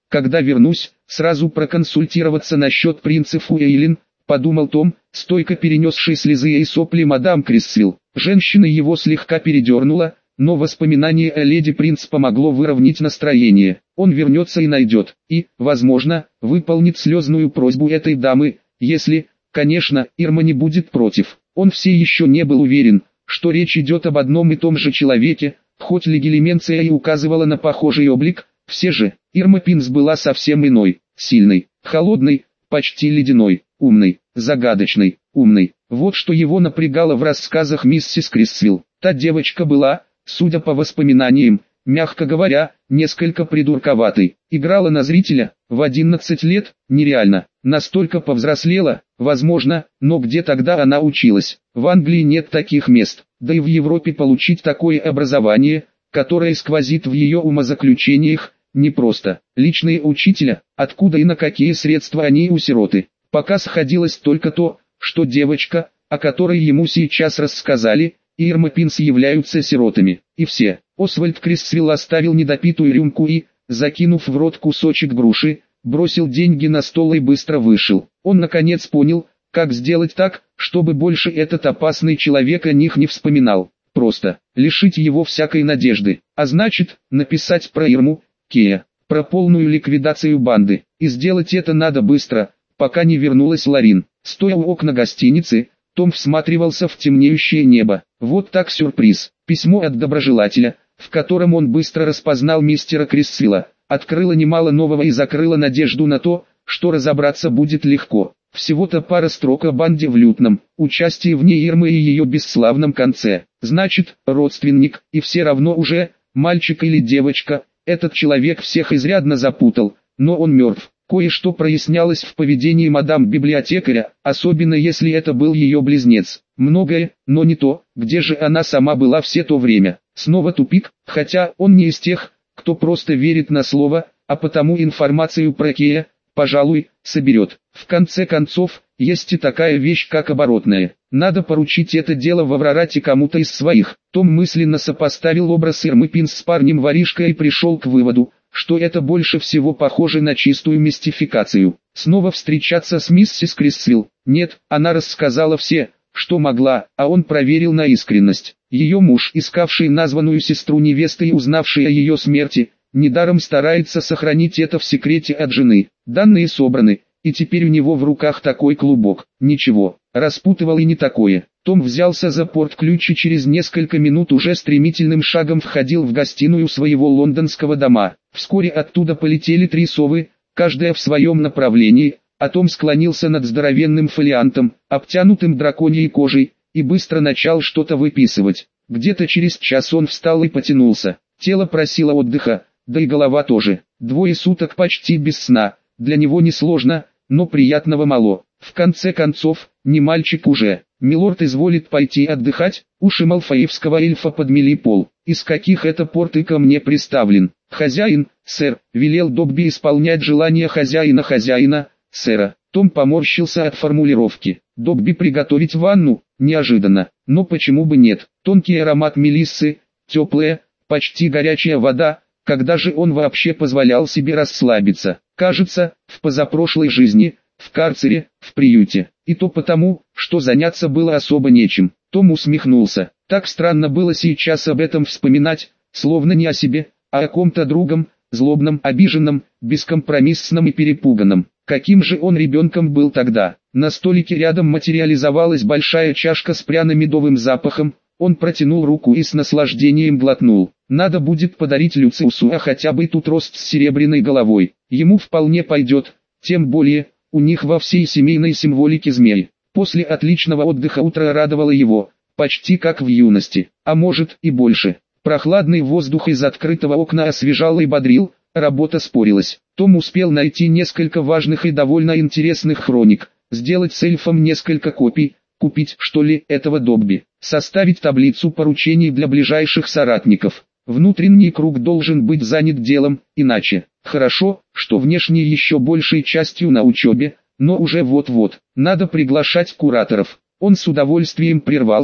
Когда вернусь, сразу проконсультироваться насчет принцев Уэйлин, подумал Том, стойко перенесший слезы и сопли мадам Крисвилл. Женщина его слегка передернула, но воспоминание о леди Принц помогло выровнять настроение. Он вернется и найдет, и, возможно, выполнит слезную просьбу этой дамы, если, конечно, Ирма не будет против. Он все еще не был уверен, что речь идет об одном и том же человеке, хоть легилименция и указывала на похожий облик, все же, Ирма Пинс была совсем иной, сильной, холодной, почти ледяной, умной, загадочной, умной. Вот что его напрягало в рассказах миссис Крисвилл. Та девочка была, судя по воспоминаниям, мягко говоря, несколько придурковатой. Играла на зрителя, в одиннадцать лет, нереально. Настолько повзрослела, возможно, но где тогда она училась? В Англии нет таких мест, да и в Европе получить такое образование, которое сквозит в ее умозаключениях, непросто. Личные учителя, откуда и на какие средства они у сироты. Пока сходилось только то, что девочка, о которой ему сейчас рассказали, и Ирма Пинс являются сиротами. И все. Освальд Крисвилл оставил недопитую рюмку и, закинув в рот кусочек груши, бросил деньги на стол и быстро вышел. Он наконец понял, как сделать так, чтобы больше этот опасный человек о них не вспоминал. Просто лишить его всякой надежды, а значит, написать про Ирму, Кея, про полную ликвидацию банды. И сделать это надо быстро, пока не вернулась Ларин. Стоя у окна гостиницы, Том всматривался в темнеющее небо. Вот так сюрприз. Письмо от доброжелателя, в котором он быстро распознал мистера Крисвилла, открыло немало нового и закрыло надежду на то, что разобраться будет легко. Всего-то пара строк о банде в Лютном, участии в ней Ирмы и ее бесславном конце. Значит, родственник, и все равно уже, мальчик или девочка, этот человек всех изрядно запутал, но он мертв. Кое-что прояснялось в поведении мадам-библиотекаря, особенно если это был ее близнец. Многое, но не то, где же она сама была все то время. Снова тупик, хотя он не из тех, кто просто верит на слово, а потому информацию про Кея, пожалуй, соберет. В конце концов, есть и такая вещь, как оборотная. Надо поручить это дело в Аврорате кому-то из своих. Том мысленно сопоставил образ Ирмы Пинс с парнем-воришкой и пришел к выводу, что это больше всего похоже на чистую мистификацию. Снова встречаться с миссис Крисвилл? Нет, она рассказала все, что могла, а он проверил на искренность. Ее муж, искавший названную сестру невесты и узнавший о ее смерти, недаром старается сохранить это в секрете от жены. Данные собраны, и теперь у него в руках такой клубок. Ничего, распутывал и не такое. Том взялся за порт-ключ и через несколько минут уже стремительным шагом входил в гостиную своего лондонского дома. Вскоре оттуда полетели три совы, каждая в своем направлении, а Том склонился над здоровенным фолиантом, обтянутым драконьей кожей, и быстро начал что-то выписывать. Где-то через час он встал и потянулся. Тело просило отдыха, да и голова тоже. Двое суток почти без сна, для него несложно, но приятного мало. В конце концов, не мальчик уже. Милорд изволит пойти отдыхать, уши малфоевского эльфа подмели пол. Из каких это пор ты ко мне приставлен? Хозяин, сэр, велел Добби исполнять желание хозяина хозяина, сэра. Том поморщился от формулировки. Добби приготовить ванну? Неожиданно. Но почему бы нет? Тонкий аромат мелиссы, теплая, почти горячая вода. Когда же он вообще позволял себе расслабиться? Кажется, в позапрошлой жизни, в карцере, в приюте. И то потому, что заняться было особо нечем. Том усмехнулся. Так странно было сейчас об этом вспоминать, словно не о себе, а о ком-то другом, злобном, обиженном, бескомпромиссном и перепуганном. Каким же он ребенком был тогда? На столике рядом материализовалась большая чашка с пряно-медовым запахом. Он протянул руку и с наслаждением глотнул. Надо будет подарить Люциусу, а хотя бы тут рост с серебряной головой. Ему вполне пойдет, тем более, у них во всей семейной символике змей. После отличного отдыха утро радовало его, почти как в юности, а может и больше. Прохладный воздух из открытого окна освежал и бодрил, работа спорилась. Том успел найти несколько важных и довольно интересных хроник, сделать с эльфом несколько копий, купить, что ли, этого Добби, составить таблицу поручений для ближайших соратников. Внутренний круг должен быть занят делом, иначе. Хорошо, что внешний еще большей частью на учебе, но уже вот-вот. Надо приглашать кураторов. Он с удовольствием прервался,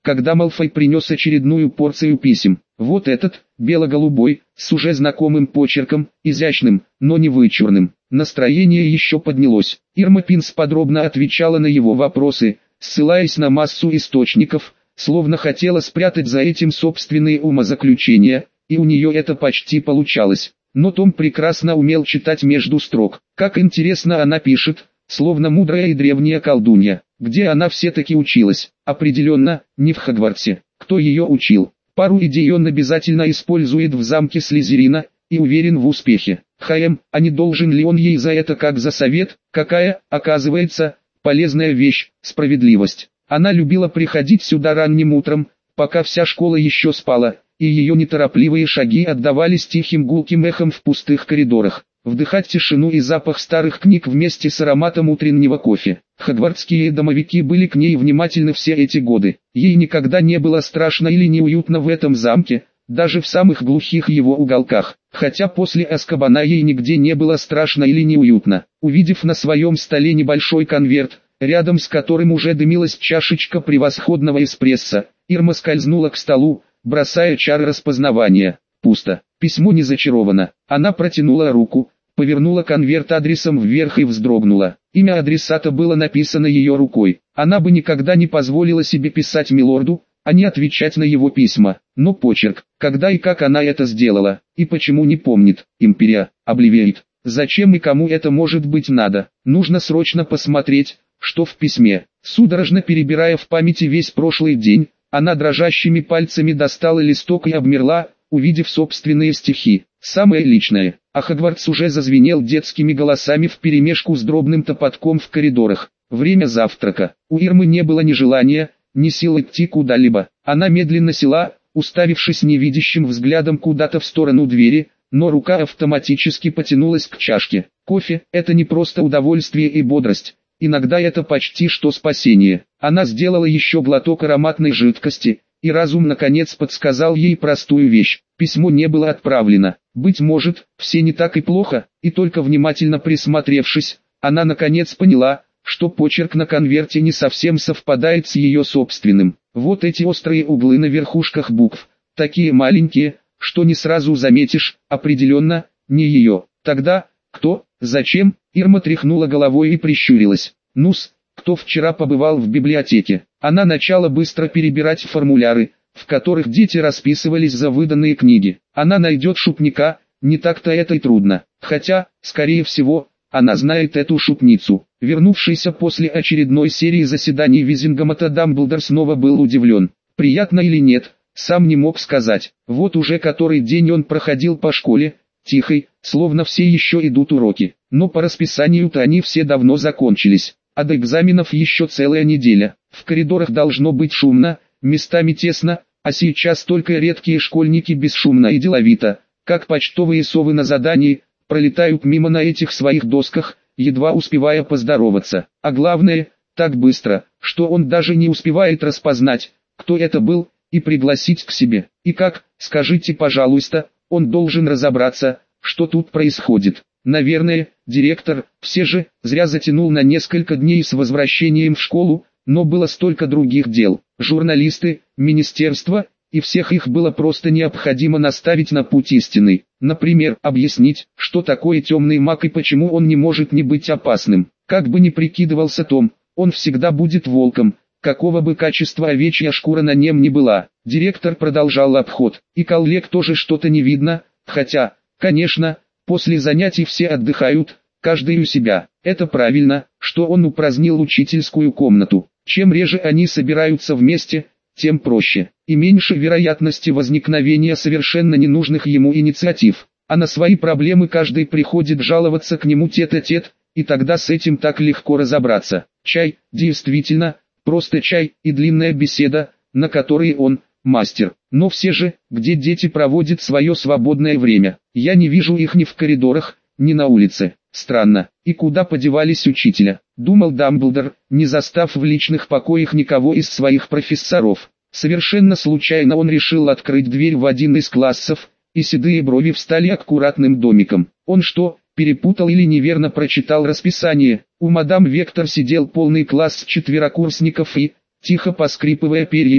когда Малфой принес очередную порцию писем. Вот этот, бело-голубой, с уже знакомым почерком, изящным, но не вычурным. Настроение еще поднялось. Ирма Пинс подробно отвечала на его вопросы, ссылаясь на массу источников, словно хотела спрятать за этим собственные умозаключения, и у нее это почти получалось. Но Том прекрасно умел читать между строк. Как интересно она пишет, словно мудрая и древняя колдунья. Где она все-таки училась? Определенно, не в Хогвартсе. Кто ее учил? Пару идей он обязательно использует в замке Слизерина, и уверен в успехе. Хэм, а не должен ли он ей за это как за совет? Какая, оказывается, полезная вещь, справедливость. Она любила приходить сюда ранним утром, пока вся школа еще спала, и ее неторопливые шаги отдавались тихим гулким эхом в пустых коридорах. Вдыхать тишину и запах старых книг вместе с ароматом утреннего кофе. Хогвартские домовики были к ней внимательны все эти годы. Ей никогда не было страшно или неуютно в этом замке, даже в самых глухих его уголках. Хотя после Азкабана ей нигде не было страшно или неуютно. Увидев на своем столе небольшой конверт, рядом с которым уже дымилась чашечка превосходного эспрессо, Ирма скользнула к столу, бросая чары распознавания. Пусто. Письмо не зачаровано. Она протянула руку, повернула конверт адресом вверх и вздрогнула. Имя адресата было написано ее рукой. Она бы никогда не позволила себе писать милорду, а не отвечать на его письма. Но почерк, когда и как она это сделала, и почему не помнит. Империя, обливеет. Зачем и кому это может быть надо? Нужно срочно посмотреть, что в письме. Судорожно перебирая в памяти весь прошлый день, она дрожащими пальцами достала листок и обмерла, увидев собственные стихи. Самое личное. А Хогвартс уже зазвенел детскими голосами вперемешку с дробным топотком в коридорах. Время завтрака. У Ирмы не было ни желания, ни сил идти куда-либо. Она медленно села, уставившись невидящим взглядом куда-то в сторону двери, но рука автоматически потянулась к чашке. Кофе – это не просто удовольствие и бодрость. Иногда это почти что спасение. Она сделала еще глоток ароматной жидкости, и разум наконец подсказал ей простую вещь. Письмо не было отправлено. Быть может, все не так и плохо, и только внимательно присмотревшись, она наконец поняла, что почерк на конверте не совсем совпадает с ее собственным. Вот эти острые углы на верхушках букв, такие маленькие, что не сразу заметишь, определенно, не ее. Тогда, кто, зачем? Ирма тряхнула головой и прищурилась. Ну-с, кто вчера побывал в библиотеке? Она начала быстро перебирать формуляры, в которых дети расписывались за выданные книги. Она найдет шутника, не так-то это и трудно. Хотя, скорее всего, она знает эту шутницу. Вернувшийся после очередной серии заседаний Визингомота Дамблдор снова был удивлен. Приятно или нет, сам не мог сказать. Вот уже который день он проходил по школе, тихой, словно все еще идут уроки. Но по расписанию-то они все давно закончились. А до экзаменов еще целая неделя. В коридорах должно быть шумно, местами тесно, а сейчас только редкие школьники бесшумно и деловито, как почтовые совы на задании, пролетают мимо на этих своих досках, едва успевая поздороваться. А главное, так быстро, что он даже не успевает распознать, кто это был, и пригласить к себе. И как, скажите пожалуйста, он должен разобраться, что тут происходит. Наверное, директор, все же, зря затянул на несколько дней с возвращением в школу, но было столько других дел. Журналисты, министерство, и всех их было просто необходимо наставить на путь истинный. Например, объяснить, что такое темный маг и почему он не может не быть опасным. Как бы ни прикидывался Том, он всегда будет волком, какого бы качества овечья шкура на нем ни была. Директор продолжал обход, и коллег тоже что-то не видно, хотя, конечно, после занятий все отдыхают, каждый у себя. Это правильно, что он упразднил учительскую комнату. Чем реже они собираются вместе, тем проще, и меньше вероятности возникновения совершенно ненужных ему инициатив. А на свои проблемы каждый приходит жаловаться к нему тет-а-тет, и тогда с этим так легко разобраться. Чай, действительно, просто чай и длинная беседа, на которой он, мастер. Но все же, где дети проводят свое свободное время? Я не вижу их ни в коридорах, ни на улице. Странно. И куда подевались учителя? Думал Дамблдор, не застав в личных покоях никого из своих профессоров. Совершенно случайно он решил открыть дверь в один из классов, и седые брови встали аккуратным домиком. Он что, перепутал или неверно прочитал расписание? У мадам Вектор сидел полный класс четверокурсников и, тихо поскрипывая перьями,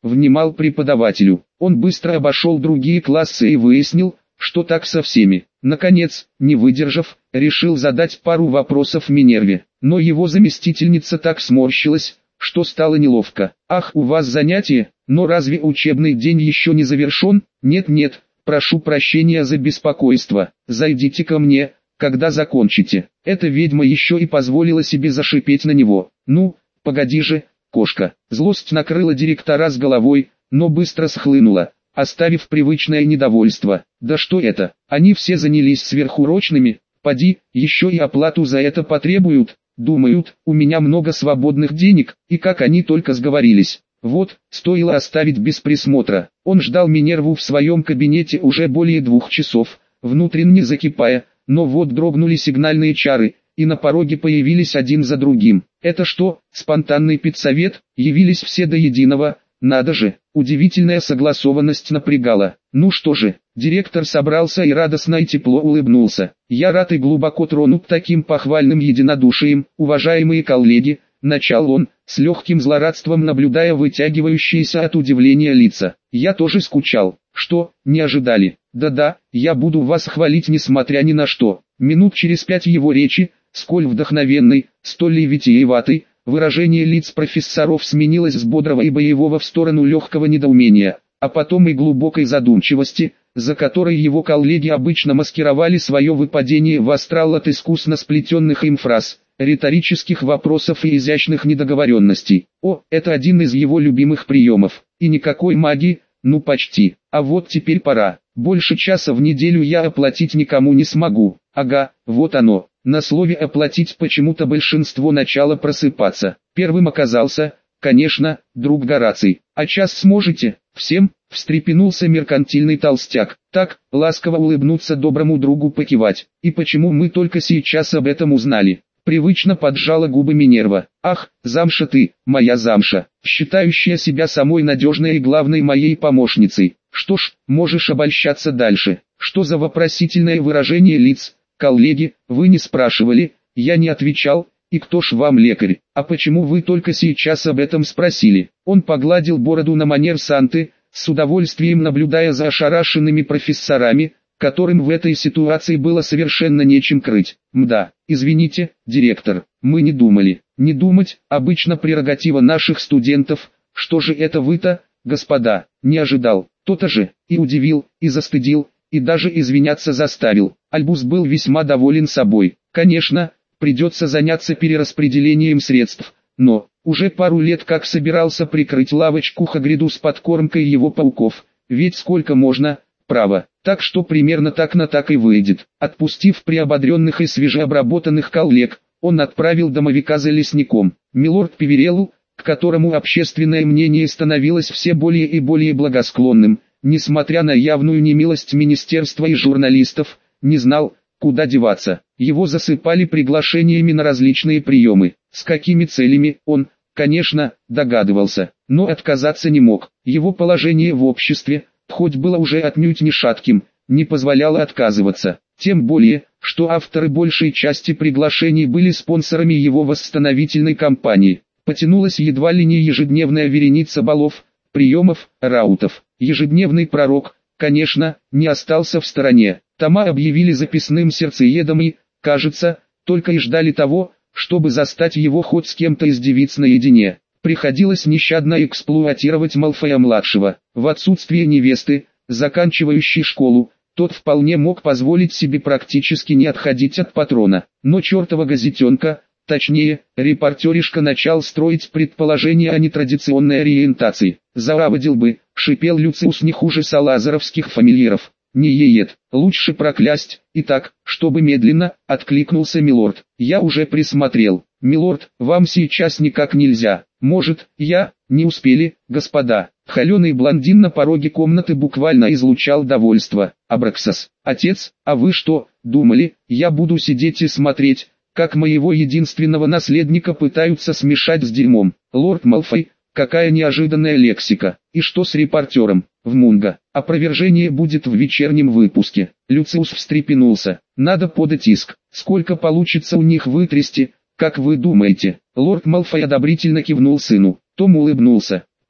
внимал преподавателю. Он быстро обошел другие классы и выяснил, что так со всеми. Наконец, не выдержав, решил задать пару вопросов Минерве, но его заместительница так сморщилась, что стало неловко. «Ах, у вас занятие, но разве учебный день еще не завершен?» «Нет-нет, прошу прощения за беспокойство, зайдите ко мне, когда закончите». Эта ведьма еще и позволила себе зашипеть на него. «Ну, погоди же, кошка». Злость накрыла директора с головой, но быстро схлынула, оставив привычное недовольство. «Да что это, они все занялись сверхурочными, поди, еще и оплату за это потребуют, думают, у меня много свободных денег, и как они только сговорились». Вот, стоило оставить без присмотра. Он ждал Минерву в своем кабинете уже более двух часов, внутренне закипая, но вот дрогнули сигнальные чары, и на пороге появились один за другим. Это что, спонтанный педсовет? Явились все до единого? Надо же, удивительная согласованность напрягала. Ну что же, директор собрался и радостно и тепло улыбнулся. Я рад и глубоко тронут таким похвальным единодушием, уважаемые коллеги, начал он, с легким злорадством наблюдая вытягивающиеся от удивления лица. Я тоже скучал. Что, не ожидали? Да-да, я буду вас хвалить несмотря ни на что. Минут через пять его речи, сколь вдохновенной, столь и витиеватой, выражение лиц профессоров сменилось с бодрого и боевого в сторону легкого недоумения, а потом и глубокой задумчивости, за которой его коллеги обычно маскировали свое выпадение в астрал от искусно сплетенных им фраз, риторических вопросов и изящных недоговоренностей. О, это один из его любимых приемов. И никакой магии, ну почти. А вот теперь пора. Больше часа в неделю я оплатить никому не смогу. Ага, вот оно. На слове «оплатить» почему-то большинство начало просыпаться. Первым оказался, конечно, друг Гораций. «А час сможете? Всем?» — встрепенулся меркантильный толстяк. «Так, ласково улыбнуться доброму другу, покивать. И почему мы только сейчас об этом узнали?» Привычно поджала губы Минерва. «Ах, замша ты, моя замша, считающая себя самой надежной и главной моей помощницей. Что ж, можешь обольщаться дальше». Что за вопросительное выражение лиц? «Коллеги, вы не спрашивали, я не отвечал, и кто ж вам лекарь? А почему вы только сейчас об этом спросили?» Он погладил бороду на манер Санты, с удовольствием наблюдая за ошарашенными профессорами, которым в этой ситуации было совершенно нечем крыть. «Мда, извините, директор, мы не думали». «Не думать, обычно прерогатива наших студентов. Что же это вы-то, господа?» «Не ожидал». То-то же, и удивил, и застыдил, и даже извиняться заставил. Альбус был весьма доволен собой. Конечно, придется заняться перераспределением средств, но, уже пару лет как собирался прикрыть лавочку Хагриду с подкормкой его пауков, ведь сколько можно, право. Так что примерно так на так и выйдет. Отпустив приободренных и свежеобработанных коллег, он отправил домовика за лесником. Милорд Певерелл, к которому общественное мнение становилось все более и более благосклонным, несмотря на явную немилость министерства и журналистов, не знал, куда деваться. Его засыпали приглашениями на различные приемы. С какими целями, он, конечно, догадывался, но отказаться не мог. Его положение в обществе, хоть было уже отнюдь не шатким, не позволяло отказываться. Тем более, что авторы большей части приглашений были спонсорами его восстановительной кампании. Потянулась едва ли не ежедневная вереница балов, приемов, раутов. Ежедневный пророк, конечно, не остался в стороне. Тома объявили записным сердцеедом и, кажется, только и ждали того, чтобы застать его хоть с кем-то из девиц наедине. Приходилось нещадно эксплуатировать Малфоя-младшего. В отсутствие невесты, заканчивающей школу, тот вполне мог позволить себе практически не отходить от патрона. Но чертова газетенка, точнее, репортеришка начал строить предположения о нетрадиционной ориентации. «Зааводил бы», — шипел Люциус не хуже салазаровских фамильяров. «Не еет, лучше проклясть». «Итак, чтобы медленно», — откликнулся милорд. «Я уже присмотрел». «Милорд, вам сейчас никак нельзя». «Может, я?» «Не успели, господа». Холеный блондин на пороге комнаты буквально излучал довольство. «Абраксас, отец, а вы что, думали, я буду сидеть и смотреть, как моего единственного наследника пытаются смешать с дерьмом?» «Лорд Малфой, какая неожиданная лексика. И что с репортером?» «В Мунго. Опровержение будет в вечернем выпуске». Люциус встрепенулся. «Надо подать иск. Сколько получится у них вытрясти, как вы думаете?» Лорд Малфой одобрительно кивнул сыну. Том улыбнулся.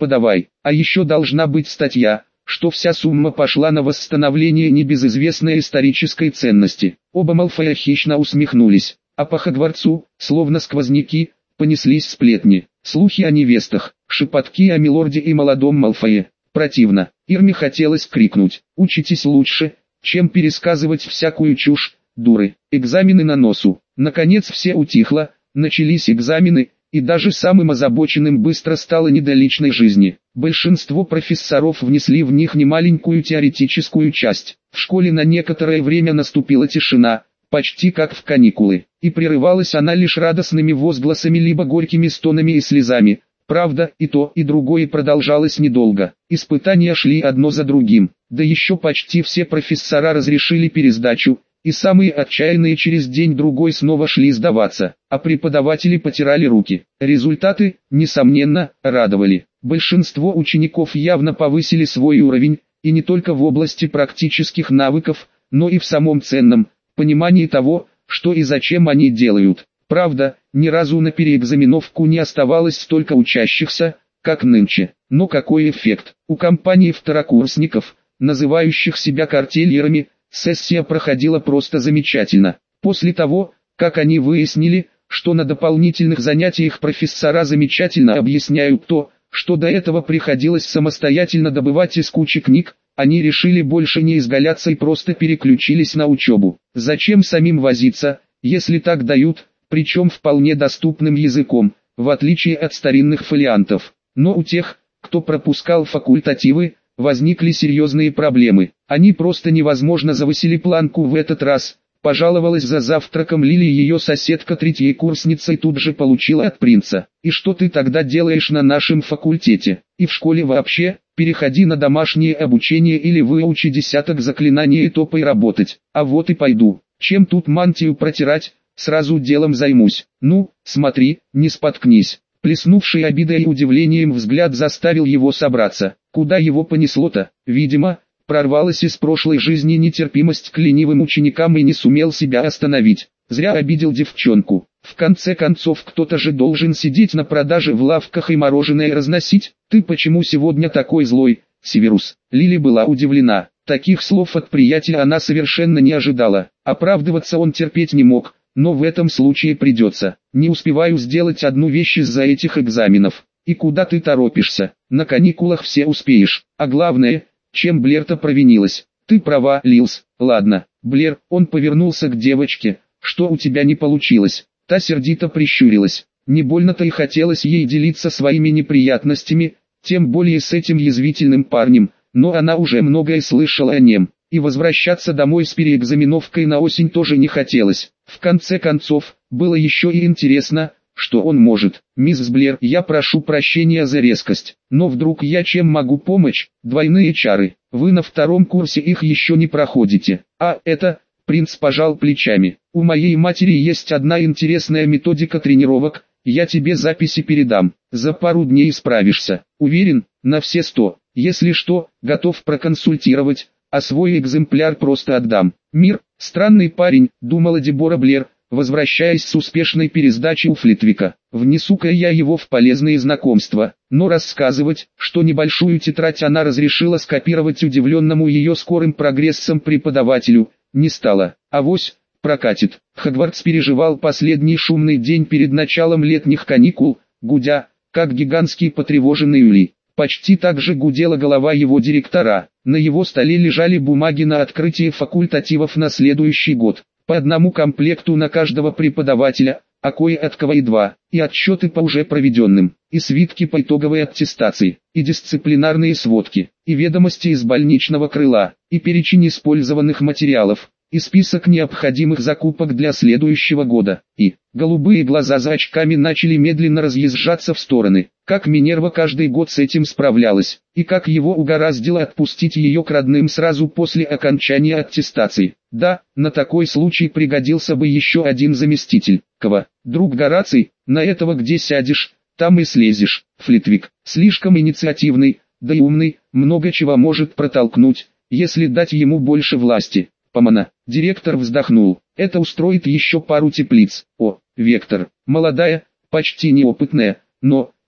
подавай. А еще должна быть статья, что вся сумма пошла на восстановление небезызвестной исторической ценности. Оба Малфоя хищно усмехнулись, а по Хогвартсу, словно сквозняки, понеслись сплетни, слухи о невестах, шепотки о милорде и молодом Малфое. Противно. Ирме хотелось крикнуть: «Учитесь лучше, чем пересказывать всякую чушь, дуры». Экзамены на носу. Наконец все утихло, начались экзамены, и даже самым озабоченным быстро стало не до личной жизни. Большинство профессоров внесли в них немаленькую теоретическую часть. В школе на некоторое время наступила тишина, почти как в каникулы, и прерывалась она лишь радостными возгласами либо горькими стонами и слезами. Правда, и то, и другое продолжалось недолго. Испытания шли одно за другим, да еще почти все профессора разрешили пересдачу, и самые отчаянные через день-другой снова шли сдаваться, а преподаватели потирали руки. Результаты, несомненно, радовали. Большинство учеников явно повысили свой уровень, и не только в области практических навыков, но и в самом ценном понимании того, что и зачем они делают. Правда, ни разу на переэкзаменовку не оставалось столько учащихся, как нынче. Но какой эффект? У компании второкурсников, называющих себя картельерами, сессия проходила просто замечательно. После того, как они выяснили, что на дополнительных занятиях профессора замечательно объясняют то, что до этого приходилось самостоятельно добывать из кучи книг, они решили больше не изгаляться и просто переключились на учебу. Зачем самим возиться, если так дают, причем вполне доступным языком, в отличие от старинных фолиантов. Но у тех, кто пропускал факультативы, возникли серьезные проблемы. Они просто невозможно завысили планку в этот раз. Пожаловалась за завтраком Лили ее соседка-третьекурсница и тут же получила от принца: «И что ты тогда делаешь на нашем факультете? И в школе вообще? Переходи на домашнее обучение или выучи десяток заклинаний и топай работать». А вот и пойду. Чем тут мантию протирать? Сразу делом займусь. Ну, смотри, не споткнись. Плеснувший обидой и удивлением взгляд заставил его собраться. Куда его понесло-то? Видимо, прорвалась из прошлой жизни нетерпимость к ленивым ученикам и не сумел себя остановить. Зря обидел девчонку. В конце концов, кто-то же должен сидеть на продаже в лавках и мороженое разносить. Ты почему сегодня такой злой, Северус? Лили была удивлена. Таких слов от приятеля она совершенно не ожидала. Оправдываться он терпеть не мог. Но в этом случае придется. Не успеваю сделать одну вещь из-за этих экзаменов. И куда ты торопишься? На каникулах все успеешь. А главное, чем Блэр-то провинилась? Ты права, Лилс. Ладно, Блэр, он повернулся к девочке. Что у тебя не получилось? Та сердито прищурилась. Не больно-то и хотелось ей делиться своими неприятностями, тем более с этим язвительным парнем, но она уже многое слышала о нем. И возвращаться домой с переэкзаменовкой на осень тоже не хотелось. В конце концов, было еще и интересно, что он может. «Мисс Блэр, я прошу прощения за резкость, но вдруг я чем могу помочь? Двойные чары. Вы на втором курсе их еще не проходите. А это...» Принц пожал плечами. «У моей матери есть одна интересная методика тренировок, я тебе записи передам. За пару дней справишься. Уверен, на все сто. Если что, готов проконсультировать. А свой экземпляр просто отдам». «Мир, странный парень», — думала Дебора Блэр, возвращаясь с успешной пересдачи у Флитвика. «Внесу-ка я его в полезные знакомства». Но рассказывать, что небольшую тетрадь она разрешила скопировать удивленному ее скорым прогрессом преподавателю, не стала. Авось прокатит. Хогвартс переживал последний шумный день перед началом летних каникул, гудя, как гигантский потревоженный улей. Почти так же гудела голова его директора. На его столе лежали бумаги на открытие факультативов на следующий год. По одному комплекту на каждого преподавателя, а кое-от кого и два, и отчеты по уже проведенным, и свитки по итоговой аттестации, и дисциплинарные сводки, и ведомости из больничного крыла, и перечень использованных материалов, и список необходимых закупок для следующего года, и голубые глаза за очками начали медленно разъезжаться в стороны. Как Минерва каждый год с этим справлялась, и как его угораздило отпустить ее к родным сразу после окончания аттестации. Да, на такой случай пригодился бы еще один заместитель. Кого? Друг Гораций, на этого где сядешь, там и слезешь. Флитвик, слишком инициативный, да и умный, много чего может протолкнуть, если дать ему больше власти. Помана. Директор вздохнул. Это устроит еще пару теплиц. О, Вектор, молодая, почти неопытная, но,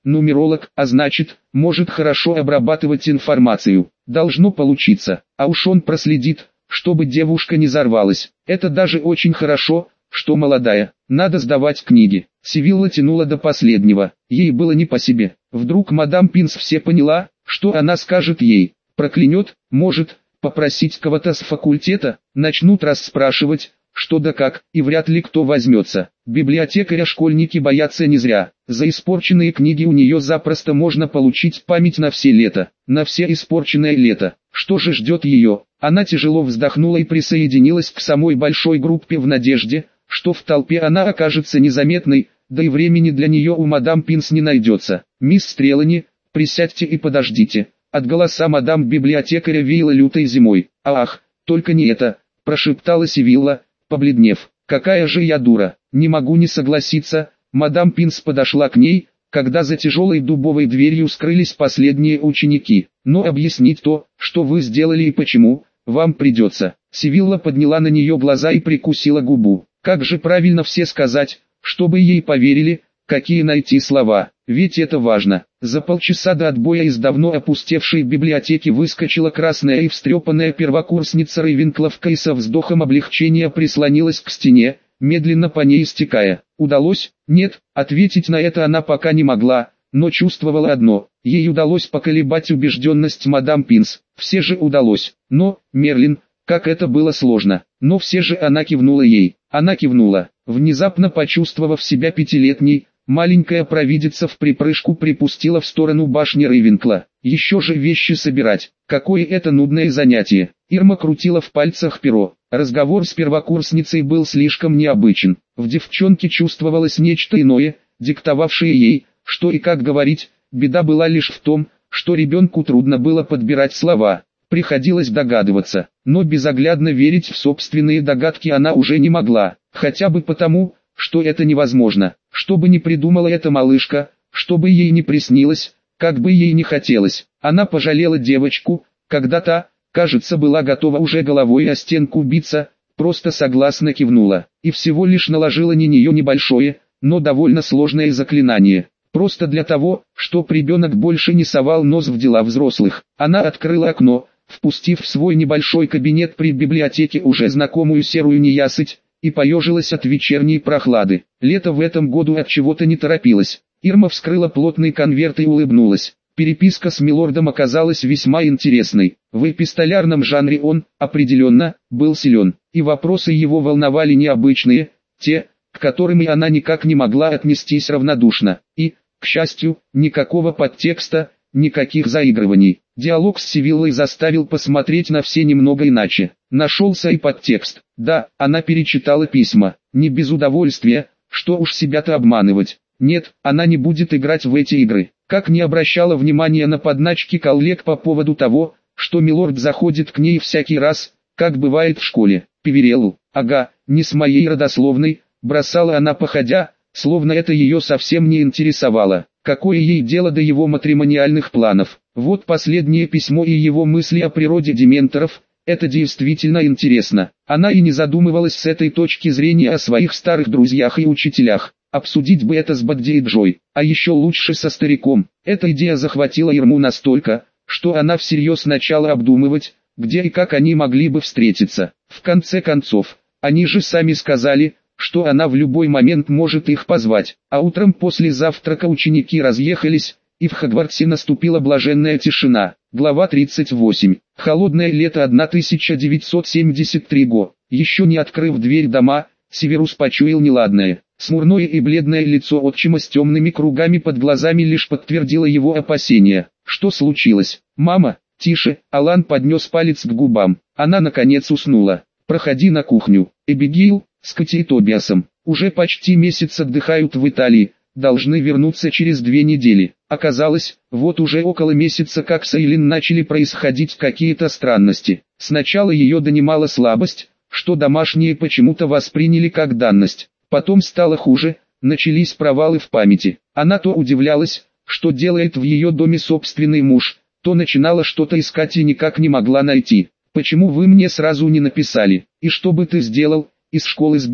нумеролог, а значит, может хорошо обрабатывать информацию. Должно получиться, а уж он проследит, чтобы девушка не взорвалась. Это даже очень хорошо, что молодая. Надо сдавать книги. Сивилла тянула до последнего. Ей было не по себе. Вдруг мадам Пинс все поняла, что она скажет ей. Проклянет, может, попросить кого-то с факультета, начнут расспрашивать, что да как, и вряд ли кто возьмется. Библиотекаря школьники боятся не зря. За испорченные книги у нее запросто можно получить память на все лето, на все испорченное лето. Что же ждет ее? Она тяжело вздохнула и присоединилась к самой большой группе в надежде, что в толпе она окажется незаметной, да и времени для нее у мадам Пинс не найдется. «Мисс Стрелани, присядьте и подождите». От голоса мадам библиотекаря веяло лютой зимой. «Ах, только не это», – прошептала Сивилла, побледнев. «Какая же я дура, не могу не согласиться». Мадам Пинс подошла к ней, когда за тяжелой дубовой дверью скрылись последние ученики. «Но объяснить то, что вы сделали и почему, вам придется». Сивилла подняла на нее глаза и прикусила губу. Как же правильно все сказать, чтобы ей поверили, какие найти слова, ведь это важно. За полчаса до отбоя из давно опустевшей библиотеки выскочила красная и встрепанная первокурсница Рейвенкловка и со вздохом облегчения прислонилась к стене, медленно по ней стекая. Удалось? Нет, ответить на это она пока не могла, но чувствовала одно: ей удалось поколебать убежденность мадам Пинс. Все же удалось. Но, Мерлин, как это было сложно. Но все же она кивнула ей. Она кивнула, внезапно почувствовав себя пятилетней. Маленькая провидица в припрыжку припустила в сторону башни Рейвенкла. Еще же вещи собирать. Какое это нудное занятие. Ирма крутила в пальцах перо. Разговор с первокурсницей был слишком необычен. В девчонке чувствовалось нечто иное, диктовавшее ей, что и как говорить. Беда была лишь в том, что ребенку трудно было подбирать слова. Приходилось догадываться, но безоглядно верить в собственные догадки она уже не могла. Хотя бы потому, что это невозможно. Что бы ни придумала эта малышка, что бы ей ни приснилось, как бы ей ни хотелось, она пожалела девочку, когда та, кажется, была готова уже головой о стенку биться, просто согласно кивнула, и всего лишь наложила на нее небольшое, но довольно сложное заклинание. Просто для того, чтоб ребенок больше не совал нос в дела взрослых. Она открыла окно, впустив в свой небольшой кабинет при библиотеке уже знакомую серую неясыть, и поежилась от вечерней прохлады. Лето в этом году от чего-то не торопилось. Ирма вскрыла плотный конверт и улыбнулась. Переписка с милордом оказалась весьма интересной. В эпистолярном жанре он, определенно, был силен, и вопросы его волновали необычные, те, к которым и она никак не могла отнестись равнодушно. И, к счастью, никакого подтекста, никаких заигрываний. Диалог с Сивиллой заставил посмотреть на все немного иначе. Нашелся и подтекст. Да, она перечитала письма. Не без удовольствия, что уж себя-то обманывать. Нет, она не будет играть в эти игры. Как не обращала внимания на подначки коллег по поводу того, что милорд заходит к ней всякий раз, как бывает в школе. Певереллу, ага, не с моей родословной, бросала она походя, словно это ее совсем не интересовало. Какое ей дело до его матримониальных планов? Вот последнее письмо и его мысли о природе дементоров. Это действительно интересно. Она и не задумывалась с этой точки зрения о своих старых друзьях и учителях. Обсудить бы это с Бадди и Джой, а еще лучше со стариком. Эта идея захватила Ирму настолько, что она всерьез начала обдумывать, где и как они могли бы встретиться. В конце концов, они же сами сказали, что она в любой момент может их позвать. А утром после завтрака ученики разъехались, и в Хогвартсе наступила блаженная тишина. Глава тридцать восемь. Холодное лето тысяча девятьсот семьдесят третьего года. Еще не открыв дверь дома, Северус почуял неладное. Смурное и бледное лицо отчима с темными кругами под глазами лишь подтвердило его опасения. Что случилось? «Мама, тише!» Алан поднес палец к губам. Она наконец уснула. «Проходи на кухню. Эбигейл, с Кати и Тобиасом, уже почти месяц отдыхают в Италии, должны вернуться через две недели». Оказалось, вот уже около месяца как с Эйлин начали происходить какие-то странности. Сначала ее донимала слабость, что домашние почему-то восприняли как данность. Потом стало хуже, начались провалы в памяти. Она то удивлялась, что делает в ее доме собственный муж, то начинала что-то искать и никак не могла найти. «Почему вы мне сразу не написали? И что бы ты сделал? Из школы сбежал?»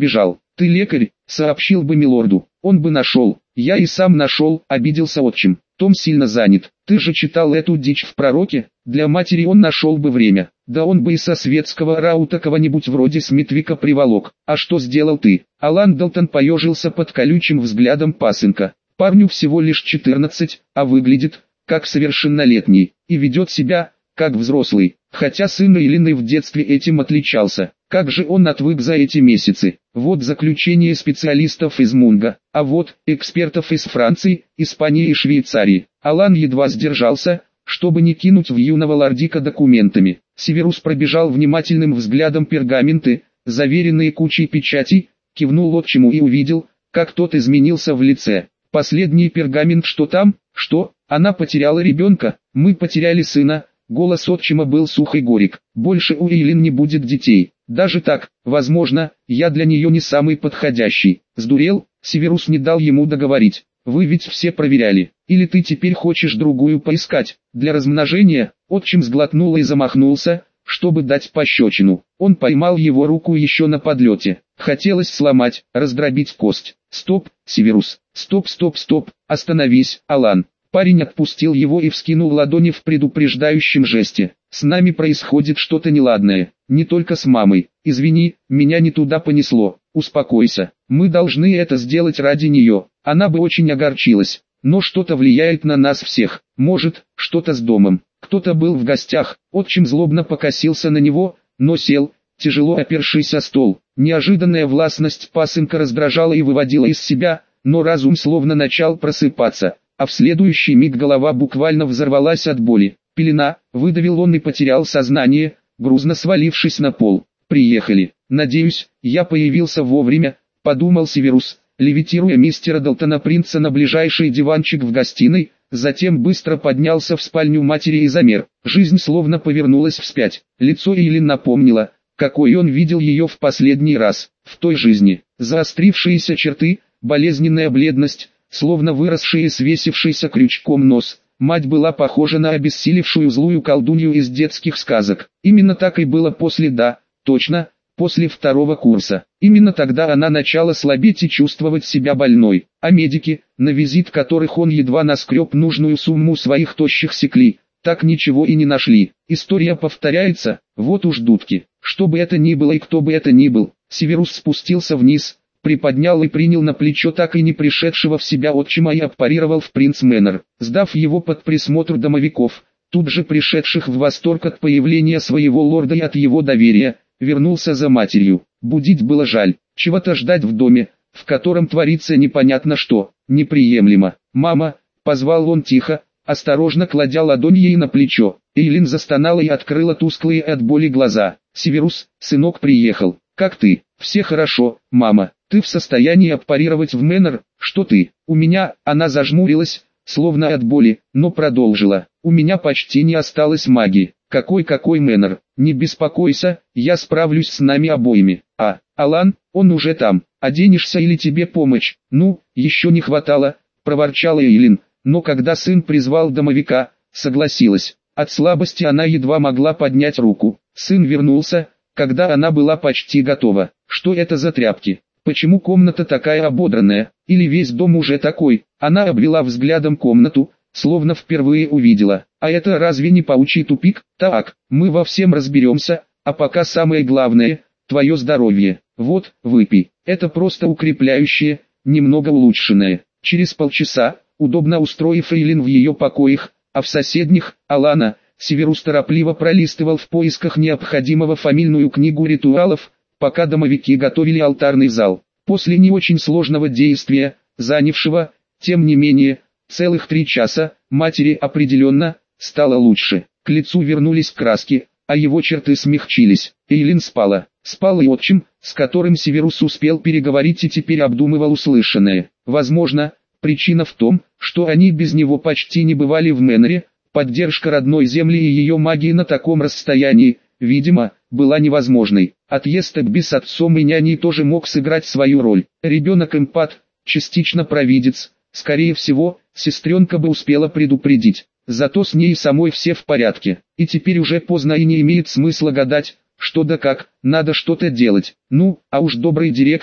Ты лекарь, сообщил бы милорду, он бы нашел. Я и сам нашел, обиделся отчим. Том сильно занят. Ты же читал эту дичь в пророке? Для матери он нашел бы время. Да он бы и со светского раута кого-нибудь вроде Смитвика приволок. А что сделал ты? Алан Далтон поежился под колючим взглядом пасынка. Парню всего лишь четырнадцать, а выглядит, как совершеннолетний, и ведет себя, как взрослый. Хотя сын Эйлины в детстве этим отличался. Как же он отвык за эти месяцы. Вот заключение специалистов из Мунга, а вот экспертов из Франции, Испании и Швейцарии. Алан едва сдержался, чтобы не кинуть в юного лордика документами. Северус пробежал внимательным взглядом пергаменты, заверенные кучей печатей, кивнул отчиму и увидел, как тот изменился в лице. Последний пергамент, что там? Что? Она потеряла ребенка, мы потеряли сына. Голос отчима был сух и горек. Больше у Эйлин не будет детей. Даже так, возможно, я для нее не самый подходящий. Сдурел? Северус не дал ему договорить. Вы ведь все проверяли. Или ты теперь хочешь другую поискать? Для размножения? Отчим сглотнул и замахнулся, чтобы дать пощечину. Он поймал его руку еще на подлете. Хотелось сломать, раздробить кость. Стоп, Северус. Стоп, стоп, стоп. Остановись, Алан. Парень отпустил его и вскинул ладони в предупреждающем жесте. «С нами происходит что-то неладное, не только с мамой. Извини, меня не туда понесло. Успокойся, мы должны это сделать ради нее. Она бы очень огорчилась, но что-то влияет на нас всех. Может, что-то с домом. Кто-то был в гостях». Отчим злобно покосился на него, но сел, тяжело опершись о стол. Неожиданная властность пасынка раздражала и выводила из себя, но разум словно начал просыпаться. А в следующий миг голова буквально взорвалась от боли. Пелена, выдавил он и потерял сознание, грузно свалившись на пол. «Приехали. Надеюсь, я появился вовремя», — подумал Северус, левитируя мистера Далтона Принца на ближайший диванчик в гостиной, затем быстро поднялся в спальню матери и замер. Жизнь словно повернулась вспять. Лицо Эйлин напомнило, какой он видел ее в последний раз, в той жизни. Заострившиеся черты, болезненная бледность, словно выросший и свесившийся крючком нос. Мать была похожа на обессилевшую злую колдунью из детских сказок. Именно так и было после «да», точно, после второго курса. Именно тогда она начала слабеть и чувствовать себя больной. А медики, на визит которых он едва наскреб нужную сумму своих тощих секли, так ничего и не нашли. История повторяется, вот уж дудки. Что бы это ни было и кто бы это ни был, Северус спустился вниз, приподнял и принял на плечо так и не пришедшего в себя отчима и аппарировал в Принц Мэннер, сдав его под присмотр домовиков, тут же пришедших в восторг от появления своего лорда и от его доверия, вернулся за матерью. Будить было жаль, чего-то ждать в доме, в котором творится непонятно что, неприемлемо. «Мама», — позвал он тихо, осторожно кладя ладонь ей на плечо. Эйлин застонала и открыла тусклые от боли глаза. «Северус, сынок приехал. Как ты?» «Все хорошо, мама. Ты в состоянии аппарировать в Мэннер?» «Что ты?» «У меня...» Она зажмурилась, словно от боли, но продолжила. «У меня почти не осталось магии». «Какой-какой Мэннер? Не беспокойся, я справлюсь с нами обоими». «А, Алан, он уже там. Оденешься или тебе помочь?» «Ну, еще не хватало», — проворчала Эйлин, но когда сын призвал домовика, согласилась. От слабости она едва могла поднять руку. Сын вернулся, когда она была почти готова. «Что это за тряпки? Почему комната такая ободранная? Или весь дом уже такой?» Она обвела взглядом комнату, словно впервые увидела. «А это разве не паучий тупик? Так, мы во всем разберемся, а пока самое главное – твое здоровье. Вот, выпей. Это просто укрепляющее, немного улучшенное». Через полчаса, удобно устроив Эйлин в ее покоях, а в соседних – Алана, Северус торопливо пролистывал в поисках необходимого фамильную книгу ритуалов, пока домовики готовили алтарный зал. После не очень сложного действия, занявшего, тем не менее, целых три часа, матери определенно стало лучше. К лицу вернулись краски, а его черты смягчились. Эйлин спала. Спал и отчим, с которым Северус успел переговорить и теперь обдумывал услышанное. Возможно, причина в том, что они без него почти не бывали в Мэннере. Поддержка родной земли и ее магии на таком расстоянии, видимо, была невозможной. Отъезд Эбби с отцом и няней тоже мог сыграть свою роль. Ребенок эмпат, частично провидец, скорее всего, сестренка бы успела предупредить. Зато с ней самой все в порядке. И теперь уже поздно и не имеет смысла гадать, что да как, надо что-то делать. Ну, а уж добрый директор,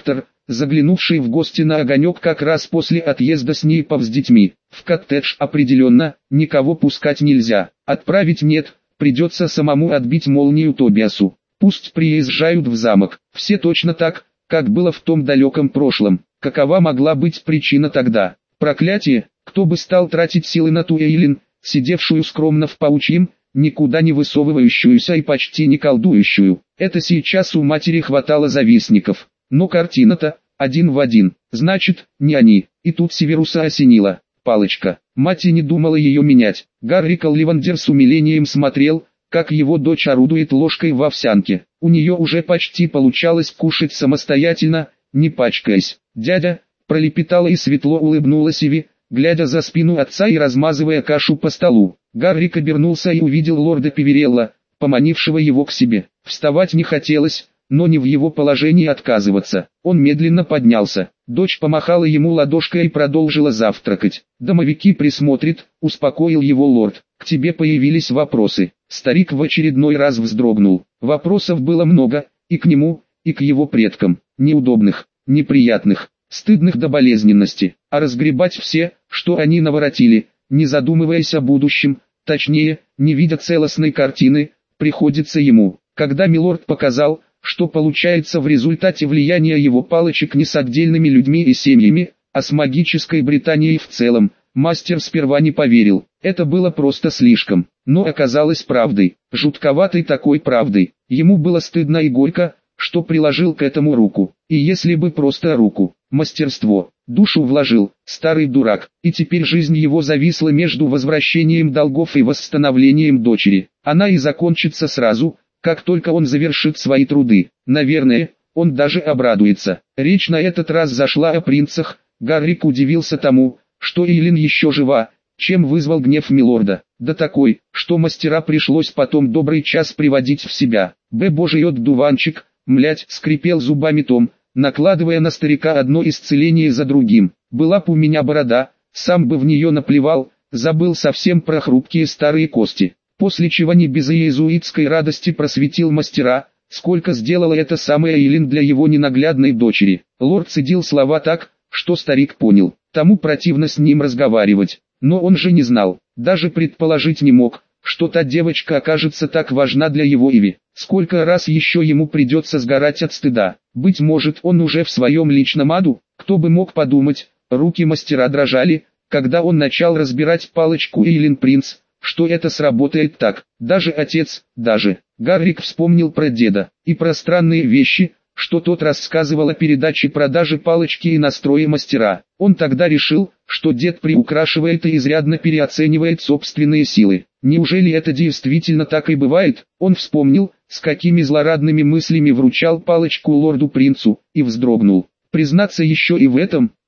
заглянувший в гости на огонек как раз после отъезда с ней пап с детьми. В коттедж определенно, никого пускать нельзя. Отправить нет, придется самому отбить молнию Тобиасу. Пусть приезжают в замок. Все точно так, как было в том далеком прошлом. Какова могла быть причина тогда? Проклятие, кто бы стал тратить силы на ту Эйлин, сидевшую скромно в паучьем, никуда не высовывающуюся и почти не колдующую. Это сейчас у матери хватало завистников. Но картина-то, один в один, значит, не они. И тут Северуса осенила. Палочка. Мать и не думала ее менять. Гарри Колливандер с умилением смотрел, как его дочь орудует ложкой в овсянке. У нее уже почти получалось кушать самостоятельно, не пачкаясь. «Дядя», пролепетала и светло улыбнулась Иви, глядя за спину отца и размазывая кашу по столу. Гаррик обернулся и увидел лорда Певерелла, поманившего его к себе. Вставать не хотелось, но не в его положении отказываться. Он медленно поднялся. Дочь помахала ему ладошкой и продолжила завтракать. «Домовики присмотрят», — успокоил его лорд. «К тебе появились вопросы». Старик в очередной раз вздрогнул. Вопросов было много, и к нему, и к его предкам. Неудобных, неприятных, стыдных до болезненности. А разгребать все, что они наворотили, не задумываясь о будущем, точнее, не видя целостной картины, приходится ему. Когда милорд показал, что получается в результате влияния его палочек не с отдельными людьми и семьями, а с магической Британией в целом, мастер сперва не поверил. Это было просто слишком, но оказалось правдой, жутковатой такой правдой. Ему было стыдно и горько, что приложил к этому руку. И если бы просто руку, мастерство, душу вложил, старый дурак, и теперь жизнь его зависла между возвращением долгов и восстановлением дочери. Она и закончится сразу, как только он завершит свои труды. Наверное, он даже обрадуется. Речь на этот раз зашла о принцах. Гаррик удивился тому, что Эйлин еще жива, чем вызвал гнев милорда. Да такой, что мастера пришлось потом добрый час приводить в себя. «Б боже йод дуванчик», млять, скрипел зубами Том, накладывая на старика одно исцеление за другим. «Была б у меня борода, сам бы в нее наплевал, забыл совсем про хрупкие старые кости». После чего не без иезуитской радости просветил мастера, сколько сделала эта самая Эйлин для его ненаглядной дочери. Лорд цедил слова так, что старик понял. Тому противно с ним разговаривать, но он же не знал, даже предположить не мог, что та девочка окажется так важна для его Иви. Сколько раз еще ему придется сгорать от стыда. Быть может, он уже в своем личном аду, кто бы мог подумать. Руки мастера дрожали, когда он начал разбирать палочку Эйлин Принц, что это сработает так. Даже отец, даже. Гаррик вспомнил про деда, и про странные вещи, что тот рассказывал о передаче продажи палочки и настрое мастера. Он тогда решил, что дед приукрашивает и изрядно переоценивает собственные силы. Неужели это действительно так и бывает? Он вспомнил, с какими злорадными мыслями вручал палочку лорду-принцу, и вздрогнул. Признаться еще и в этом,